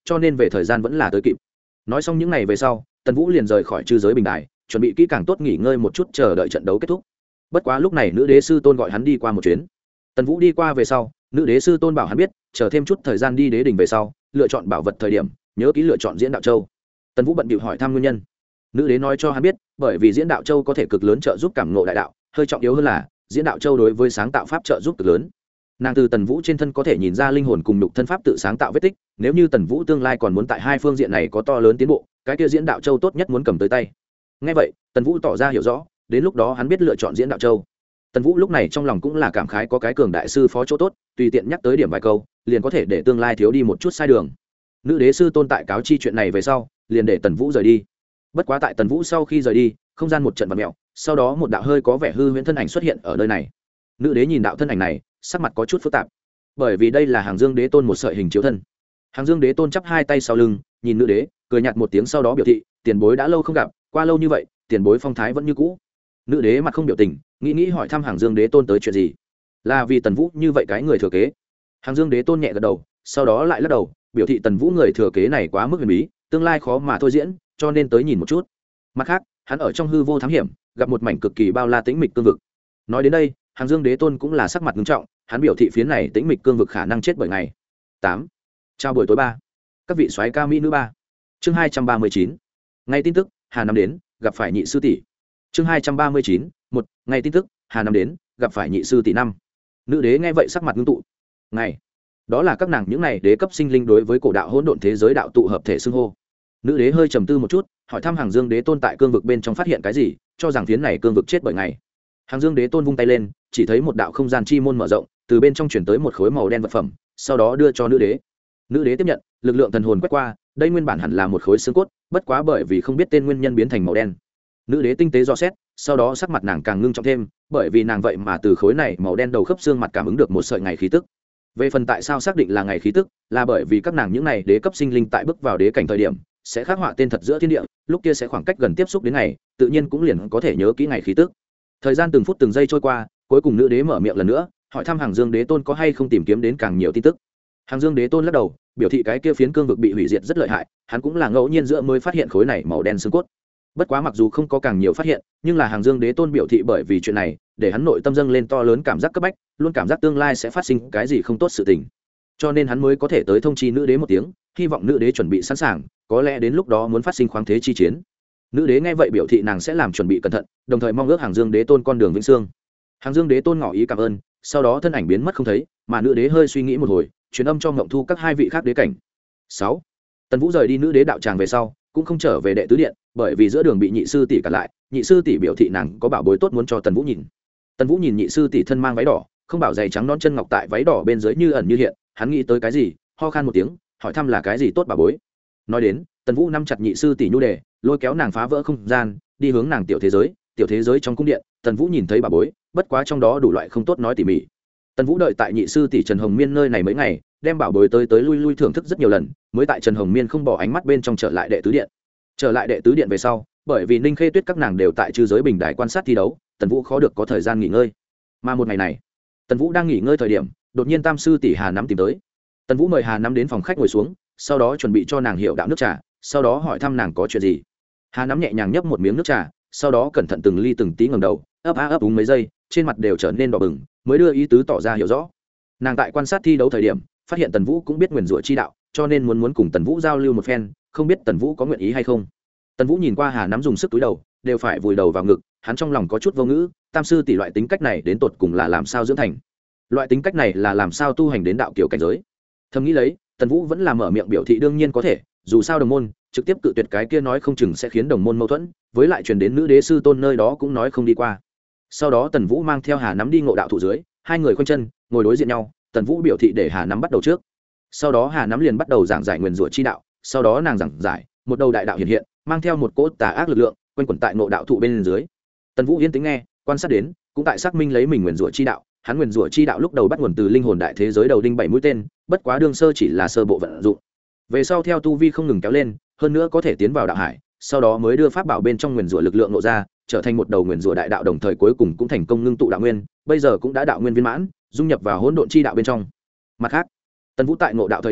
cho nên về thời gian vẫn là tới kịp. Nói xong những ngày về sau, Tần Vũ liền rời khỏi chư giới bình đài, chuẩn bị kỹ càng tốt nghỉ ngơi một chút chờ đợi trận đấu kết thúc. Bất quá lúc này nữ đế sư tôn gọi hắn đi qua một chuyến. Tần Vũ đi qua về sau, nữ đế sư tôn bảo hắn biết chờ thêm chút thời gian đi đế đỉnh về sau lựa chọn bảo vật thời điểm nhớ kỹ lựa chọn diễn đạo châu. Tần Vũ bận bịu hỏi thăm nguyên nhân. Nữ đế nói cho hắn biết bởi vì diễn đạo châu có thể cực lớn trợ giúp cảm ngộ đại đạo, hơi trọng yếu hơn là diễn đạo châu đối với sáng tạo pháp trợ giúp cực lớn. Nàng từ Tần Vũ trên thân có thể nhìn ra linh hồn cùng nhục thân pháp tự sáng tạo vết tích, nếu như Tần Vũ tương lai còn muốn tại hai phương diện này có to lớn tiến bộ, cái kia diễn đạo châu tốt nhất muốn cầm tới tay. Nghe vậy, Tần Vũ tỏ ra hiểu rõ, đến lúc đó hắn biết lựa chọn diễn đạo châu. Tần Vũ lúc này trong lòng cũng là cảm khái có cái cường đại sư phó chỗ tốt, tùy tiện nhắc tới điểm vài câu, liền có thể để tương lai thiếu đi một chút sai đường. Nữ đế sư tôn tại cáo chi chuyện này về sau, liền để Tần Vũ rời đi. Bất quá tại Tần Vũ sau khi rời đi, không gian một trận vặn mèo, sau đó một đạo hơi có vẻ hư huyễn thân ảnh xuất hiện ở nơi này. Nữ đế nhìn đạo thân ảnh này, sắc mặt có chút phức tạp, bởi vì đây là Hàng Dương Đế Tôn một sợi hình chiếu thân. Hàng Dương Đế Tôn chắp hai tay sau lưng, nhìn nữ đế, cười nhạt một tiếng sau đó biểu thị, tiền bối đã lâu không gặp, qua lâu như vậy, tiền bối phong thái vẫn như cũ. Nữ đế mặt không biểu tình, nghĩ hỏi thăm Hàng Dương Đế Tôn tới chuyện gì. Là vì Tần Vũ như vậy cái người thừa kế. Hàng Dương Đế Tôn nhẹ gật đầu, sau đó lại lắc đầu, biểu thị Tần Vũ người thừa kế này quá mức huyền bí, tương lai khó mà thôi diễn, cho nên tới nhìn một chút. Mặt khác, hắn ở trong hư vô thám hiểm, gặp một mảnh cực kỳ bao la tĩnh mịch cương vực. Nói đến đây, Hàng Dương Đế Tôn cũng là sắc mặt nghiêm trọng, hắn biểu thị phiến này tĩnh mịch cương vực khả năng chết bởi ngày. 8. Chào buổi tối 3. Các vị soái ca mỹ nữ 3. Chương 239. Ngày tin tức, Hà Nam đến, gặp phải nhị sư tỷ. Chương 239. 1. Ngày tin tức, Hà Nam đến, gặp phải nhị sư tỷ 5. Nữ đế nghe vậy sắc mặt ngưng tụ. Ngày, đó là các nàng những này đế cấp sinh linh đối với cổ đạo hỗn độn thế giới đạo tụ hợp thể xưng hô. Nữ đế hơi trầm tư một chút, hỏi thăm Hàng Dương Đế Tôn tại cương vực bên trong phát hiện cái gì, cho rằng phiến này cương vực chết bởi ngày. Hàng Dương Đế Tôn vung tay lên, chỉ thấy một đạo không gian chi môn mở rộng, từ bên trong chuyển tới một khối màu đen vật phẩm, sau đó đưa cho nữ đế. Nữ đế tiếp nhận, lực lượng thần hồn quét qua, đây nguyên bản hẳn là một khối xương cốt, bất quá bởi vì không biết tên nguyên nhân biến thành màu đen. Nữ đế tinh tế dò xét, sau đó sắc mặt nàng càng ngưng trọng thêm, bởi vì nàng vậy mà từ khối này màu đen đầu khớp xương mặt cảm ứng được một sợi ngày khí tức. Về phần tại sao xác định là ngày khí tức, là bởi vì các nàng những này đế cấp sinh linh tại bước vào đế cảnh thời điểm, sẽ khắc họa tên thật giữa thiên địa, lúc kia sẽ khoảng cách gần tiếp xúc đến ngày, tự nhiên cũng liền có thể nhớ kỹ ngày khí tức. Thời gian từng phút từng giây trôi qua, cuối cùng nữ đế mở miệng lần nữa, hỏi thăm Hàng Dương Đế Tôn có hay không tìm kiếm đến càng nhiều tin tức. Hàng Dương Đế Tôn lắc đầu, biểu thị cái kia phiến cương vực bị hủy diệt rất lợi hại, hắn cũng là ngẫu nhiên giữa mới phát hiện khối này màu đen xương cốt. Bất quá mặc dù không có càng nhiều phát hiện, nhưng là Hàng Dương Đế Tôn biểu thị bởi vì chuyện này, để hắn nội tâm dâng lên to lớn cảm giác cấp bách, luôn cảm giác tương lai sẽ phát sinh cái gì không tốt sự tình. Cho nên hắn mới có thể tới thông chi nữ đế một tiếng, hy vọng nữ đế chuẩn bị sẵn sàng, có lẽ đến lúc đó muốn phát sinh khoáng thế chi chiến. Nữ đế nghe vậy biểu thị nàng sẽ làm chuẩn bị cẩn thận, đồng thời mong ước Hàng Dương Đế Tôn con đường vĩnh sương. Hàng Dương Đế Tôn ngỏ ý cảm ơn, sau đó thân ảnh biến mất không thấy, mà nữ đế hơi suy nghĩ một hồi, truyền âm cho Ngộng Thu các hai vị khác đế cảnh. 6. Tần Vũ rời đi nữ đế đạo tràng về sau, cũng không trở về đệ tứ điện, bởi vì giữa đường bị nhị sư tỷ cản lại, nhị sư tỷ biểu thị nàng có bảo bối tốt muốn cho Tần Vũ nhìn. Tần Vũ nhìn nhị sư tỷ thân mang váy đỏ, không bảo giày trắng non chân ngọc tại váy đỏ bên dưới như ẩn như hiện, hắn nghĩ tới cái gì, ho khan một tiếng, hỏi thăm là cái gì tốt bảo bối. Nói đến, Tần Vũ nắm chặt nhị sư tỷ nhu đề, lôi kéo nàng phá vỡ không gian, đi hướng nàng tiểu thế giới trong cung điện. Tần Vũ nhìn thấy bảo bối, bất quá trong đó đủ loại không tốt nói tỉ mỉ. Tần Vũ đợi tại nhị sư tỷ Trần Hồng Miên nơi này mấy ngày, đem bảo bối tới lui thưởng thức rất nhiều lần, mới tại Trần Hồng Miên không bỏ ánh mắt bên trong trở lại đệ tứ điện. Trở lại đệ tứ điện về sau, bởi vì Ninh Khê Tuyết các nàng đều tại chư giới bình đài quan sát thi đấu, Tần Vũ khó được có thời gian nghỉ ngơi. Mà một ngày này, Tần Vũ đang nghỉ ngơi thời điểm, đột nhiên tam sư tỷ Hà Nắm tìm tới. Tần Vũ mời Hà Nắm đến phòng khách ngồi xuống, sau đó chuẩn bị cho nàng hiệu đạo nước trà, sau đó hỏi thăm nàng có chuyện gì. Hà Nắm nhẹ nhàng nhấp một miếng nước trà, sau đó cẩn thận từng ly từng tí ngẩng đầu, ấp úng mấy giây, trên mặt đều trở nên đỏ bừng, mới đưa ý tứ tỏ ra hiểu rõ. Nàng tại quan sát thi đấu thời điểm, phát hiện Tần Vũ cũng biết nguyền rủa chi đạo, cho nên muốn cùng Tần Vũ giao lưu một phen, không biết Tần Vũ có nguyện ý hay không. Tần Vũ nhìn qua Hà Nắm dùng sức túi đầu, đều phải vùi đầu vào ngực, hắn trong lòng có chút vô ngữ, tam sư tỷ loại tính cách này đến tột cùng là làm sao dưỡng thành? Loại tính cách này là làm sao tu hành đến đạo kiểu cảnh giới? Thầm nghĩ lấy, Tần Vũ vẫn là mở miệng biểu thị đương nhiên có thể, dù sao đồng môn, trực tiếp cự tuyệt cái kia nói không chừng sẽ khiến đồng môn mâu thuẫn, với lại truyền đến nữ đế sư tôn nơi đó cũng nói không đi qua. Sau đó Tần Vũ mang theo Hà Nắm đi ngộ đạo thụ dưới, hai người khoanh chân, ngồi đối diện nhau, Tần Vũ biểu thị để Hà Nắm bắt đầu trước. Sau đó Hà Nắm liền bắt đầu giảng giải nguyền rủa chi đạo, sau đó nàng giảng giải, một đầu đại đạo hiện hiện, mang theo một cỗ tà ác lực lượng, quanh quẩn tại ngộ đạo thụ bên dưới. Tần Vũ yên tĩnh nghe, quan sát đến, cũng tại xác minh lấy mình nguyền rủa chi đạo, hắn nguyền rủa chi đạo lúc đầu bắt nguồn từ linh hồn đại thế giới đầu đinh 7 mũi tên, bất quá đương sơ chỉ là sơ bộ vận dụng. Về sau theo tu vi không ngừng kéo lên, hơn nữa có thể tiến vào đạo hải, sau đó mới đưa pháp bảo bên trong nguyền rủa lực lượng nộ ra, trở thành một đầu nguyền rủa đại đạo, đồng thời cuối cùng cũng thành công ngưng tụ đạo nguyên, bây giờ cũng đã đạo nguyên viên mãn, dung nhập vào hỗn độn chi đạo bên trong. Mặt khác, Tần Vũ tại ngộ đạo thời điểm,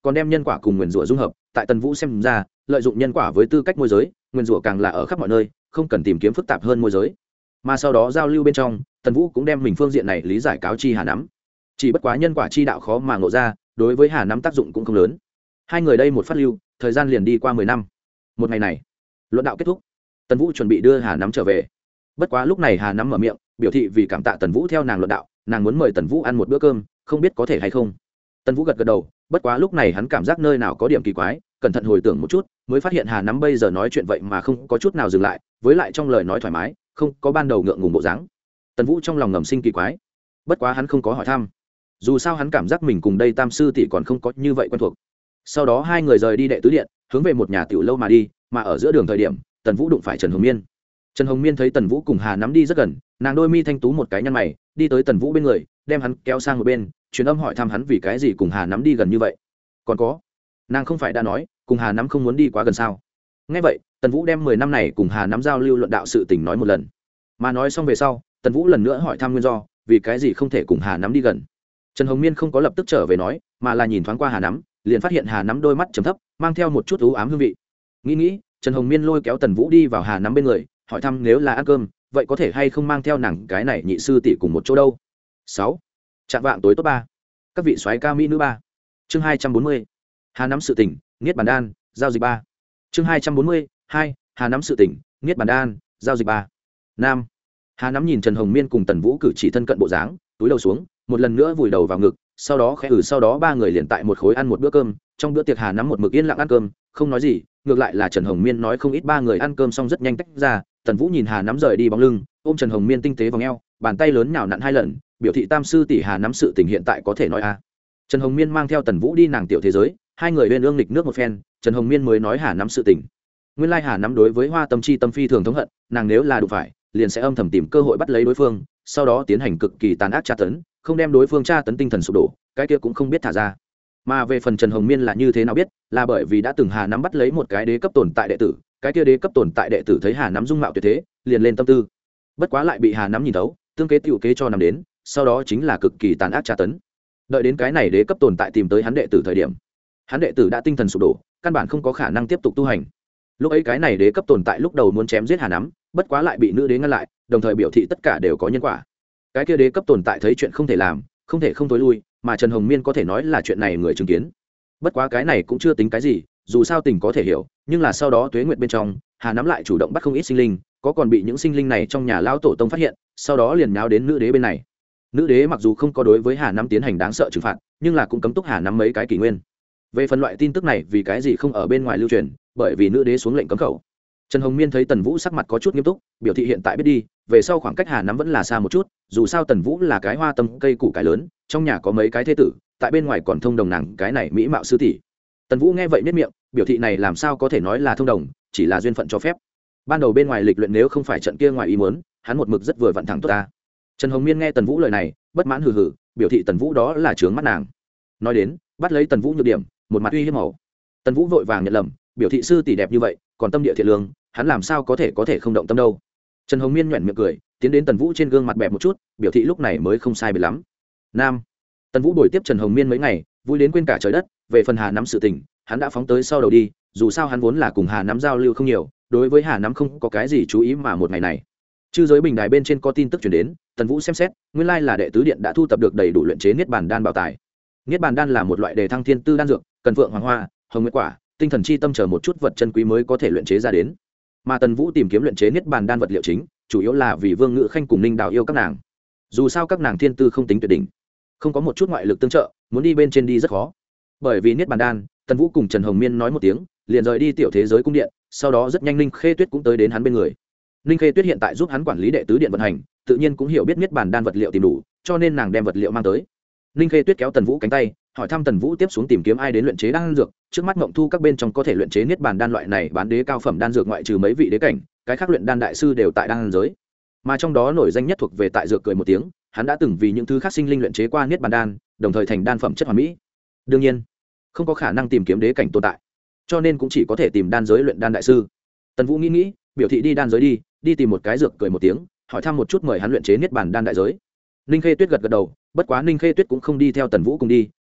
còn đem nhân quả cùng nguyền rủa dung hợp. Tại Tần Vũ xem ra, lợi dụng nhân quả với tư cách môi giới, nguyền rủa càng là ở khắp mọi nơi, không cần tìm kiếm phức tạp hơn môi giới. Mà sau đó giao lưu bên trong, Tần Vũ cũng đem mình phương diện này lý giải cáo chi Hà Nắm. Chỉ bất quá nhân quả chi đạo khó mà ngộ ra, đối với Hà Nắm tác dụng cũng không lớn. Hai người đây một phát lưu, thời gian liền đi qua 10 năm. Một ngày này, luận đạo kết thúc, Tần Vũ chuẩn bị đưa Hà Nắm trở về. Bất quá lúc này Hà Nắm mở miệng, biểu thị vì cảm tạ Tần Vũ theo nàng luận đạo, nàng muốn mời Tần Vũ ăn một bữa cơm, không biết có thể hay không. Tần Vũ gật gật đầu, bất quá lúc này hắn cảm giác nơi nào có điểm kỳ quái, cẩn thận hồi tưởng một chút, mới phát hiện Hà Nắm bây giờ nói chuyện vậy mà không có chút nào dừng lại, với lại trong lời nói thoải mái, không có ban đầu ngượng ngùng bộ dáng. Tần Vũ trong lòng ngầm sinh kỳ quái, bất quá hắn không có hỏi thăm, dù sao hắn cảm giác mình cùng đây Tam sư tỷ còn không có như vậy quen thuộc. Sau đó hai người rời đi đệ tứ điện, hướng về một nhà tiểu lâu mà đi, mà ở giữa đường thời điểm, Tần Vũ đụng phải Trần Hồng Miên. Trần Hồng Miên thấy Tần Vũ cùng Hà Nắm đi rất gần, nàng đôi mi thanh tú một cái nhăn mày, đi tới Tần Vũ bên người, đem hắn kéo sang một bên, truyền âm hỏi thăm hắn vì cái gì cùng Hà Nắm đi gần như vậy. Còn có, nàng không phải đã nói cùng Hà Nắm không muốn đi quá gần sao? Nghe vậy, Tần Vũ đem 10 năm này cùng Hà Nắm giao lưu luận đạo sự tình nói một lần. Mà nói xong về sau, Tần Vũ lần nữa hỏi thăm nguyên do, vì cái gì không thể cùng Hà Nắm đi gần. Trần Hồng Miên không có lập tức trở về nói, mà là nhìn thoáng qua Hà Nắm, liền phát hiện Hà Nắm đôi mắt trầm thấp, mang theo một chút u ám hương vị. Nghĩ, Trần Hồng Miên lôi kéo Tần Vũ đi vào Hà Nắm bên người, hỏi thăm nếu là ăn cơm, vậy có thể hay không mang theo nàng cái này nhị sư tỷ cùng một chỗ đâu. 6. Trạng vạng tối tốt 3. Các vị soái ca mỹ nữ 3. Chương 240. Hà Nắm sự tình, Niết Bàn Đan, giao dịch 3. Chương 242. Hà Nắm sự tình, Niết Bàn Đan, giao dịch 3. Nam. Hà Nắm nhìn Trần Hồng Miên cùng Tần Vũ cử chỉ thân cận bộ dáng, túi đầu xuống, một lần nữa vùi đầu vào ngực, sau đó khẽ sau đó ba người liền tại một khối ăn một bữa cơm. Trong bữa tiệc Hà Nắm một mực yên lặng ăn cơm, không nói gì, ngược lại là Trần Hồng Miên nói không ít. Ba người ăn cơm xong rất nhanh tách ra, Tần Vũ nhìn Hà Nắm rời đi bóng lưng, ôm Trần Hồng Miên tinh tế vòng eo, bàn tay lớn nhào nặn 2 lần, biểu thị Tam sư tỷ Hà Nắm sự tình hiện tại có thể nói a. Trần Hồng Miên mang theo Tần Vũ đi nàng tiểu thế giới, hai người bên ương lịch nước một phen, Trần Hồng Miên mới nói Hà Nắm sự tình. Nguyên lai Hà Nắm đối với Hoa Tâm Chi tâm phi thường thống hận, nàng nếu là đụng phải, liền sẽ âm thầm tìm cơ hội bắt lấy đối phương, sau đó tiến hành cực kỳ tàn ác tra tấn, không đem đối phương tra tấn tinh thần sụp đổ, cái kia cũng không biết thả ra. Mà về phần Trần Hồng Miên là như thế nào biết, là bởi vì đã từng Hà Nắm bắt lấy một cái đế cấp tồn tại đệ tử, cái kia đế cấp tồn tại đệ tử thấy Hà Nắm dung mạo tuyệt thế, liền lên tâm tư. Bất quá lại bị Hà Nắm nhìn thấu, tương kế tiểu kế cho nằm đến, sau đó chính là cực kỳ tàn ác tra tấn. Đợi đến cái này đế cấp tồn tại tìm tới hắn đệ tử thời điểm, hắn đệ tử đã tinh thần sụp đổ, căn bản không có khả năng tiếp tục tu hành. Lúc ấy cái này đế cấp tồn tại lúc đầu muốn chém giết Hà Nắm, bất quá lại bị nữ đế ngăn lại, đồng thời biểu thị tất cả đều có nhân quả. Cái kia đế cấp tồn tại thấy chuyện không thể làm, không thể không tối lui, mà Trần Hồng Miên có thể nói là chuyện này người chứng kiến. Bất quá cái này cũng chưa tính cái gì, dù sao tình có thể hiểu, nhưng là sau đó tuế nguyệt bên trong, Hà Nắm lại chủ động bắt không ít sinh linh, có còn bị những sinh linh này trong nhà lão tổ tông phát hiện, sau đó liền nháo đến nữ đế bên này. Nữ đế mặc dù không có đối với Hà Nắm tiến hành đáng sợ trừng phạt, nhưng là cũng cấm túc Hà Nắm mấy cái kỷ nguyên. Về phần loại tin tức này vì cái gì không ở bên ngoài lưu truyền, bởi vì nữ đế xuống lệnh cấm khẩu. Trần Hồng Miên thấy Tần Vũ sắc mặt có chút nghiêm túc, biểu thị hiện tại biết đi, về sau khoảng cách Hà Nắm vẫn là xa một chút, dù sao Tần Vũ là cái hoa tâm cây củ cải lớn, trong nhà có mấy cái thế tử, tại bên ngoài còn thông đồng nàng cái này mỹ mạo sư tỷ. Tần Vũ nghe vậy nhếch miệng, biểu thị này làm sao có thể nói là thông đồng, chỉ là duyên phận cho phép. Ban đầu bên ngoài lịch luyện nếu không phải trận kia ngoài ý muốn, hắn một mực rất vừa vặn thẳng tốt ta. Trần Hồng Miên nghe Tần Vũ lời này, bất mãn hừ hừ, biểu thị Tần Vũ đó là trướng mắt nàng. Nói đến, bắt lấy Tần Vũ nhược điểm, một mặt uy hiếp màu. Tần Vũ vội vàng nhận lầm, biểu thị sư tỷ đẹp như vậy, còn tâm địa thiện lương, hắn làm sao có thể không động tâm đâu. Trần Hồng Miên nhuyễn miệng cười, tiến đến Tần Vũ trên gương mặt bẹp một chút, biểu thị lúc này mới không sai biệt lắm. Nam. Tần Vũ bồi tiếp Trần Hồng Miên mấy ngày, vui đến quên cả trời đất, về phần Hà Nắm sự tình, hắn đã phóng tới sau đầu đi, dù sao hắn vốn là cùng Hà Nắm giao lưu không nhiều, đối với Hà Nắm không có cái gì chú ý. Mà một ngày này, chư giới bình đài bên trên có tin tức truyền đến, Tần Vũ xem xét, nguyên lai là đệ tứ điện đã thu thập được đầy đủ luyện chế niết bàn đan bảo tài. Niết bàn đan là một loại đề thăng thiên tư đan dược, cần phượng hoàng hoa, hồng nguyệt quả, tinh thần chi tâm chờ một chút vật chân quý mới có thể luyện chế ra đến. Mà Tần Vũ tìm kiếm luyện chế niết bàn đan vật liệu chính, chủ yếu là vì Vương Ngự Khanh cùng Ninh Đào yêu các nàng. Dù sao các nàng thiên tư không tính tuyệt đỉnh, không có một chút ngoại lực tương trợ, muốn đi bên trên đi rất khó. Bởi vì niết bàn đan, Tần Vũ cùng Trần Hồng Miên nói một tiếng, liền rời đi tiểu thế giới cung điện, sau đó rất nhanh Ninh Khê Tuyết cũng tới đến hắn bên người. Ninh Khê Tuyết hiện tại giúp hắn quản lý đệ tứ điện vận hành, tự nhiên cũng hiểu biết niết bàn đan vật liệu tìm đủ, cho nên nàng đem vật liệu mang tới. Ninh Khê Tuyết kéo Tần Vũ cánh tay, hỏi thăm Tần Vũ tiếp xuống tìm kiếm ai đến luyện chế đan dược. Trước mắt Ngộng Thu các bên trong có thể luyện chế niết bàn đan loại này bán đế cao phẩm đan dược ngoại trừ mấy vị đế cảnh, cái khác luyện đan đại sư đều tại đan giới. Mà trong đó nổi danh nhất thuộc về tại dược cười một tiếng, hắn đã từng vì những thứ khác sinh linh luyện chế qua niết bàn đan, đồng thời thành đan phẩm chất hoàn mỹ. Đương nhiên, không có khả năng tìm kiếm đế cảnh tồn tại, cho nên cũng chỉ có thể tìm đan giới luyện đan đại sư. Tần Vũ nghĩ, biểu thị đi đan giới đi tìm một cái dược cười một tiếng, hỏi thăm một chút mời hắn luyện chế niết bàn đan đại giới. Ninh Khê Tuyết gật gật đầu, bất quá Ninh Khê Tuyết cũng không đi theo Tần Vũ cùng đi,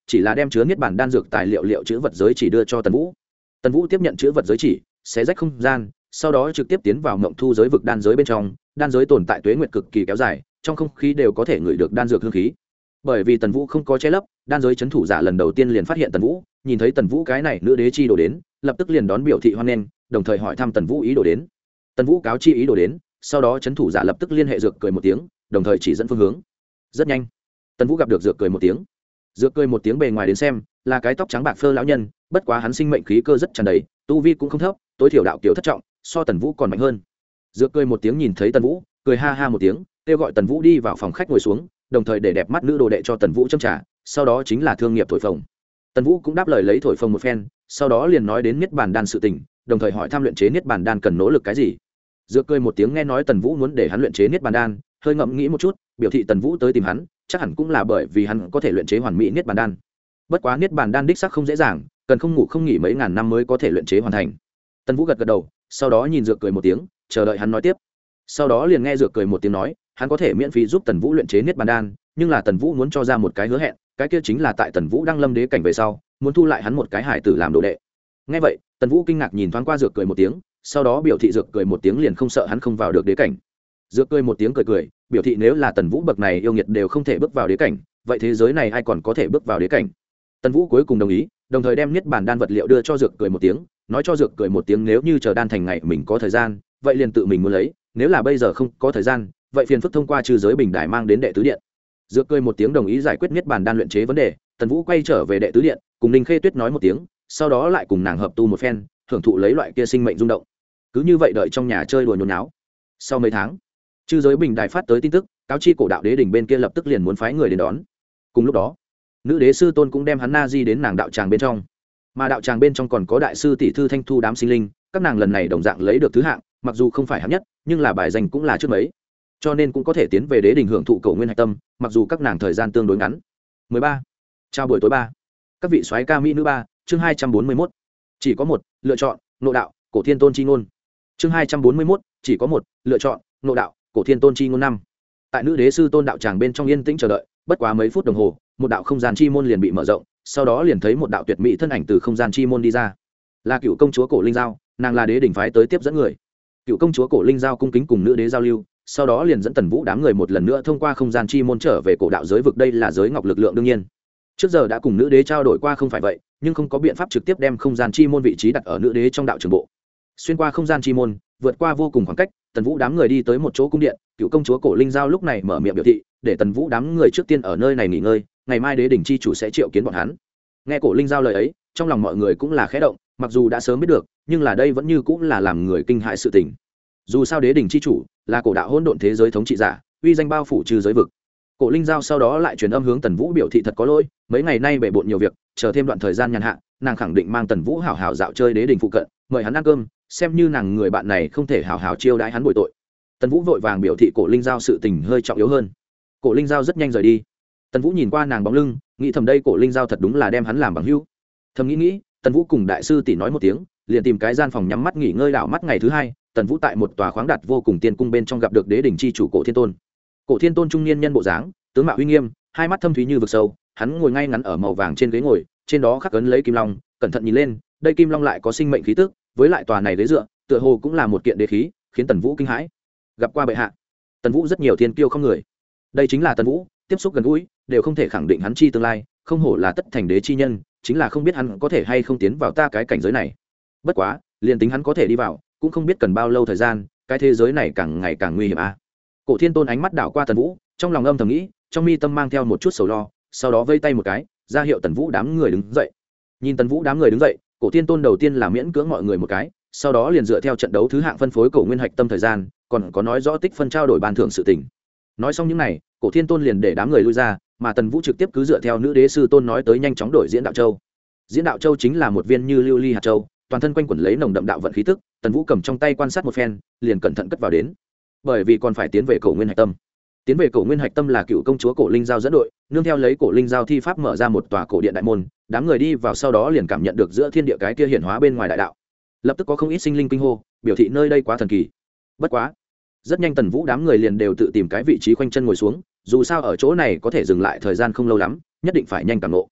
chỉ là đem chứa niết bàn đan dược tài liệu chữ vật giới chỉ đưa cho Tần Vũ. Tần Vũ tiếp nhận chữ vật giới chỉ, xé rách không gian, sau đó trực tiếp tiến vào mộng thu giới vực đan giới bên trong. Đan giới tồn tại tuế nguyệt cực kỳ kéo dài, trong không khí đều có thể ngửi được đan dược hương khí. Bởi vì Tần Vũ không có che lấp, đan giới chấn thủ giả lần đầu tiên liền phát hiện Tần Vũ, nhìn thấy Tần Vũ cái này nữ đế chi đồ đến, lập tức liền đón biểu thị hoan nghênh, đồng thời hỏi thăm Tần Vũ ý đồ đến. Tần Vũ cáo chi ý đồ đến, sau đó chấn thủ giả lập tức liên hệ Dược Cười một tiếng, đồng thời chỉ dẫn phương hướng. Rất nhanh, Tần Vũ gặp được Dược Cười một tiếng. Dược Cười một tiếng bề ngoài đến xem là cái tóc trắng bạc phơ lão nhân, bất quá hắn sinh mệnh khí cơ rất tràn đầy, tu vi cũng không thấp, tối thiểu đạo kiểu thất trọng, so Tần Vũ còn mạnh hơn. Dược Cười một tiếng nhìn thấy Tần Vũ, cười ha ha một tiếng, kêu gọi Tần Vũ đi vào phòng khách ngồi xuống, đồng thời để đẹp mắt nữ đồ đệ cho Tần Vũ châm trà, sau đó chính là thương nghiệp thổi phồng. Tần Vũ cũng đáp lời lấy thổi phồng một phen, sau đó liền nói đến niết bàn đan sự tình, đồng thời hỏi thăm luyện chế niết bàn đan cần nỗ lực cái gì. Dược Cười một tiếng nghe nói Tần Vũ muốn để hắn luyện chế niết bàn đan, hơi ngẫm nghĩ một chút, biểu thị Tần Vũ tới tìm hắn, chắc hẳn cũng là bởi vì hắn có thể luyện chế hoàn mỹ niết bàn đan. Bất quá niết bàn đan đích xác không dễ dàng, cần không ngủ không nghỉ mấy ngàn năm mới có thể luyện chế hoàn thành. Tần Vũ gật gật đầu, sau đó nhìn Dược Cười một tiếng, chờ đợi hắn nói tiếp. Sau đó liền nghe Dược Cười một tiếng nói, hắn có thể miễn phí giúp Tần Vũ luyện chế niết bàn đan, nhưng là Tần Vũ muốn cho ra một cái hứa hẹn, cái kia chính là tại Tần Vũ đăng lâm đế cảnh về sau, muốn thu lại hắn một cái hải tử làm đồ đệ. Nghe vậy, Tần Vũ kinh ngạc nhìn thoáng qua Dược Cười một tiếng, sau đó biểu thị Dược Cười một tiếng liền không sợ hắn không vào được đế cảnh. Dược Cười một tiếng cười cười, biểu thị nếu là Tần Vũ bậc này yêu nghiệt đều không thể bước vào đế cảnh, vậy thế giới này ai còn có thể bước vào đế cảnh. Tần Vũ cuối cùng đồng ý, đồng thời đem niết bàn đan vật liệu đưa cho Dược Cười một tiếng, nói cho Dược Cười một tiếng nếu như chờ đan thành ngày mình có thời gian, vậy liền tự mình muốn lấy, nếu là bây giờ không có thời gian, vậy phiền phức thông qua trừ giới bình đài mang đến đệ tứ điện. Dược Cười một tiếng đồng ý giải quyết niết bàn đan luyện chế vấn đề, Tần Vũ quay trở về đệ tứ điện, cùng Ninh Khê Tuyết nói một tiếng, sau đó lại cùng nàng hợp tu một phen, hưởng thụ lấy loại kia sinh mệnh rung động. Cứ như vậy đợi trong nhà chơi đùa nhốn nháo. Sau mấy tháng, trừ giới bình đài phát tới tin tức, cáo chi cổ đạo đế đỉnh bên kia lập tức liền muốn phái người đến đón. Cùng lúc đó, nữ đế sư tôn cũng đem hắn na di đến nàng đạo tràng bên trong, mà đạo tràng bên trong còn có đại sư tỷ thư Thanh Thu đám sinh linh, các nàng lần này đồng dạng lấy được thứ hạng, mặc dù không phải hạng nhất, nhưng là bài danh cũng là trước mấy, cho nên cũng có thể tiến về đế đỉnh hưởng thụ cầu nguyên hạch tâm, mặc dù các nàng thời gian tương đối ngắn. 13. Chào buổi tối 3. Các vị soái ca mỹ nữ 3, chương 241. Chỉ có một, lựa chọn, nội đạo, cổ thiên tôn chi ngôn. Chương 241, chỉ có một, lựa chọn, nội đạo, cổ thiên tôn chi ngôn 5. Tại nữ đế sư tôn đạo tràng bên trong yên tĩnh chờ đợi, bất quá mấy phút đồng hồ, một đạo không gian chi môn liền bị mở rộng, sau đó liền thấy một đạo tuyệt mỹ thân ảnh từ không gian chi môn đi ra. Là Cựu công chúa Cổ Linh Giao, nàng là đế đỉnh phái tới tiếp dẫn người. Cựu công chúa Cổ Linh Giao cung kính cùng nữ đế giao lưu, sau đó liền dẫn Tần Vũ đám người một lần nữa thông qua không gian chi môn trở về cổ đạo giới vực, đây là giới ngọc lực lượng đương nhiên. Trước giờ đã cùng nữ đế trao đổi qua không phải vậy, nhưng không có biện pháp trực tiếp đem không gian chi môn vị trí đặt ở nữ đế trong đạo trường bộ. Xuyên qua không gian chi môn, vượt qua vô cùng khoảng cách, Tần Vũ đám người đi tới một chỗ cung điện, Cựu công chúa Cổ Linh Giao lúc này mở miệng biểu thị, để Tần Vũ đám người trước tiên ở nơi này nghỉ ngơi, ngày mai đế đỉnh chi chủ sẽ triệu kiến bọn hắn. Nghe Cổ Linh Giao lời ấy, trong lòng mọi người cũng là khẽ động, mặc dù đã sớm biết được, nhưng là đây vẫn như cũng là làm người kinh hãi sự tình. Dù sao đế đỉnh chi chủ là cổ đạo hỗn độn thế giới thống trị giả, uy danh bao phủ trừ giới vực. Cổ Linh Giao sau đó lại truyền âm hướng Tần Vũ biểu thị thật có lỗi, mấy ngày nay bể bộn nhiều việc, chờ thêm đoạn thời gian nhàn hạ, nàng khẳng định mang Tần Vũ hảo hảo dạo chơi đế đỉnh phụ cận, mời hắn ăn cơm, xem như nàng người bạn này không thể hảo hảo chiêu đãi hắn bồi tội. Tần Vũ vội vàng biểu thị Cổ Linh Giao sự tình hơi trọng yếu hơn. Cổ Linh Giao rất nhanh rời đi. Tần Vũ nhìn qua nàng bóng lưng, nghĩ thầm đây Cổ Linh Giao thật đúng là đem hắn làm bằng hữu. Thầm nghĩ, Tần Vũ cùng đại sư tỷ nói một tiếng, liền tìm cái gian phòng nhắm mắt nghỉ ngơi đảo mắt. Ngày thứ hai, Tần Vũ tại một tòa khoáng đạt vô cùng tiên cung bên trong gặp được đế đỉnh chi chủ Cổ Thiên Tôn. Cổ Thiên Tôn trung niên nhân bộ dáng, tướng mạo uy nghiêm, hai mắt thâm thúy như vực sâu, hắn ngồi ngay ngắn ở màu vàng trên ghế ngồi, trên đó khắc ấn lấy kim long, cẩn thận nhìn lên, đây kim long lại có sinh mệnh khí tức, với lại tòa này ghế dựa, tựa hồ cũng là một kiện đế khí, khiến Tần Vũ kinh hãi. Gặp qua bệ hạ. Tần Vũ rất nhiều thiên kiêu không người. Đây chính là Tần Vũ, tiếp xúc gần gũi, đều không thể khẳng định hắn chi tương lai, không hổ là tất thành đế chi nhân, chính là không biết hắn có thể hay không tiến vào ta cái cảnh giới này. Bất quá, liền tính hắn có thể đi vào, cũng không biết cần bao lâu thời gian, cái thế giới này càng ngày càng nguy hiểm a. Cổ Thiên Tôn ánh mắt đảo qua Tần Vũ, trong lòng âm thầm nghĩ, trong mi tâm mang theo một chút sầu lo, sau đó vây tay một cái, ra hiệu Tần Vũ đám người đứng dậy. Nhìn Tần Vũ đám người đứng dậy, Cổ Thiên Tôn đầu tiên là miễn cưỡng mọi người một cái, sau đó liền dựa theo trận đấu thứ hạng phân phối cổ nguyên hạch tâm thời gian, còn có nói rõ tích phân trao đổi ban thưởng sự tình. Nói xong những này, Cổ Thiên Tôn liền để đám người lui ra, mà Tần Vũ trực tiếp cứ dựa theo nữ đế sư tôn nói tới nhanh chóng đổi diễn đạo châu. Diễn đạo châu chính là một viên như lưu ly hạt châu, toàn thân quanh quẩn lấy nồng đậm đạo vận khí tức. Tần Vũ cầm trong tay quan sát một phen, liền cẩn thận cất vào đến, bởi vì còn phải tiến về cổ nguyên hạch tâm. Tiến về cổ nguyên hạch tâm là Cựu công chúa Cổ Linh Giao dẫn đội, nương theo lấy Cổ Linh Giao thi pháp mở ra một tòa cổ điện đại môn, đám người đi vào sau đó liền cảm nhận được giữa thiên địa cái kia hiển hóa bên ngoài đại đạo. Lập tức có không ít sinh linh kinh hô, biểu thị nơi đây quá thần kỳ. Bất quá, rất nhanh Tần Vũ đám người liền đều tự tìm cái vị trí khoanh chân ngồi xuống, dù sao ở chỗ này có thể dừng lại thời gian không lâu lắm, nhất định phải nhanh cảm ngộ.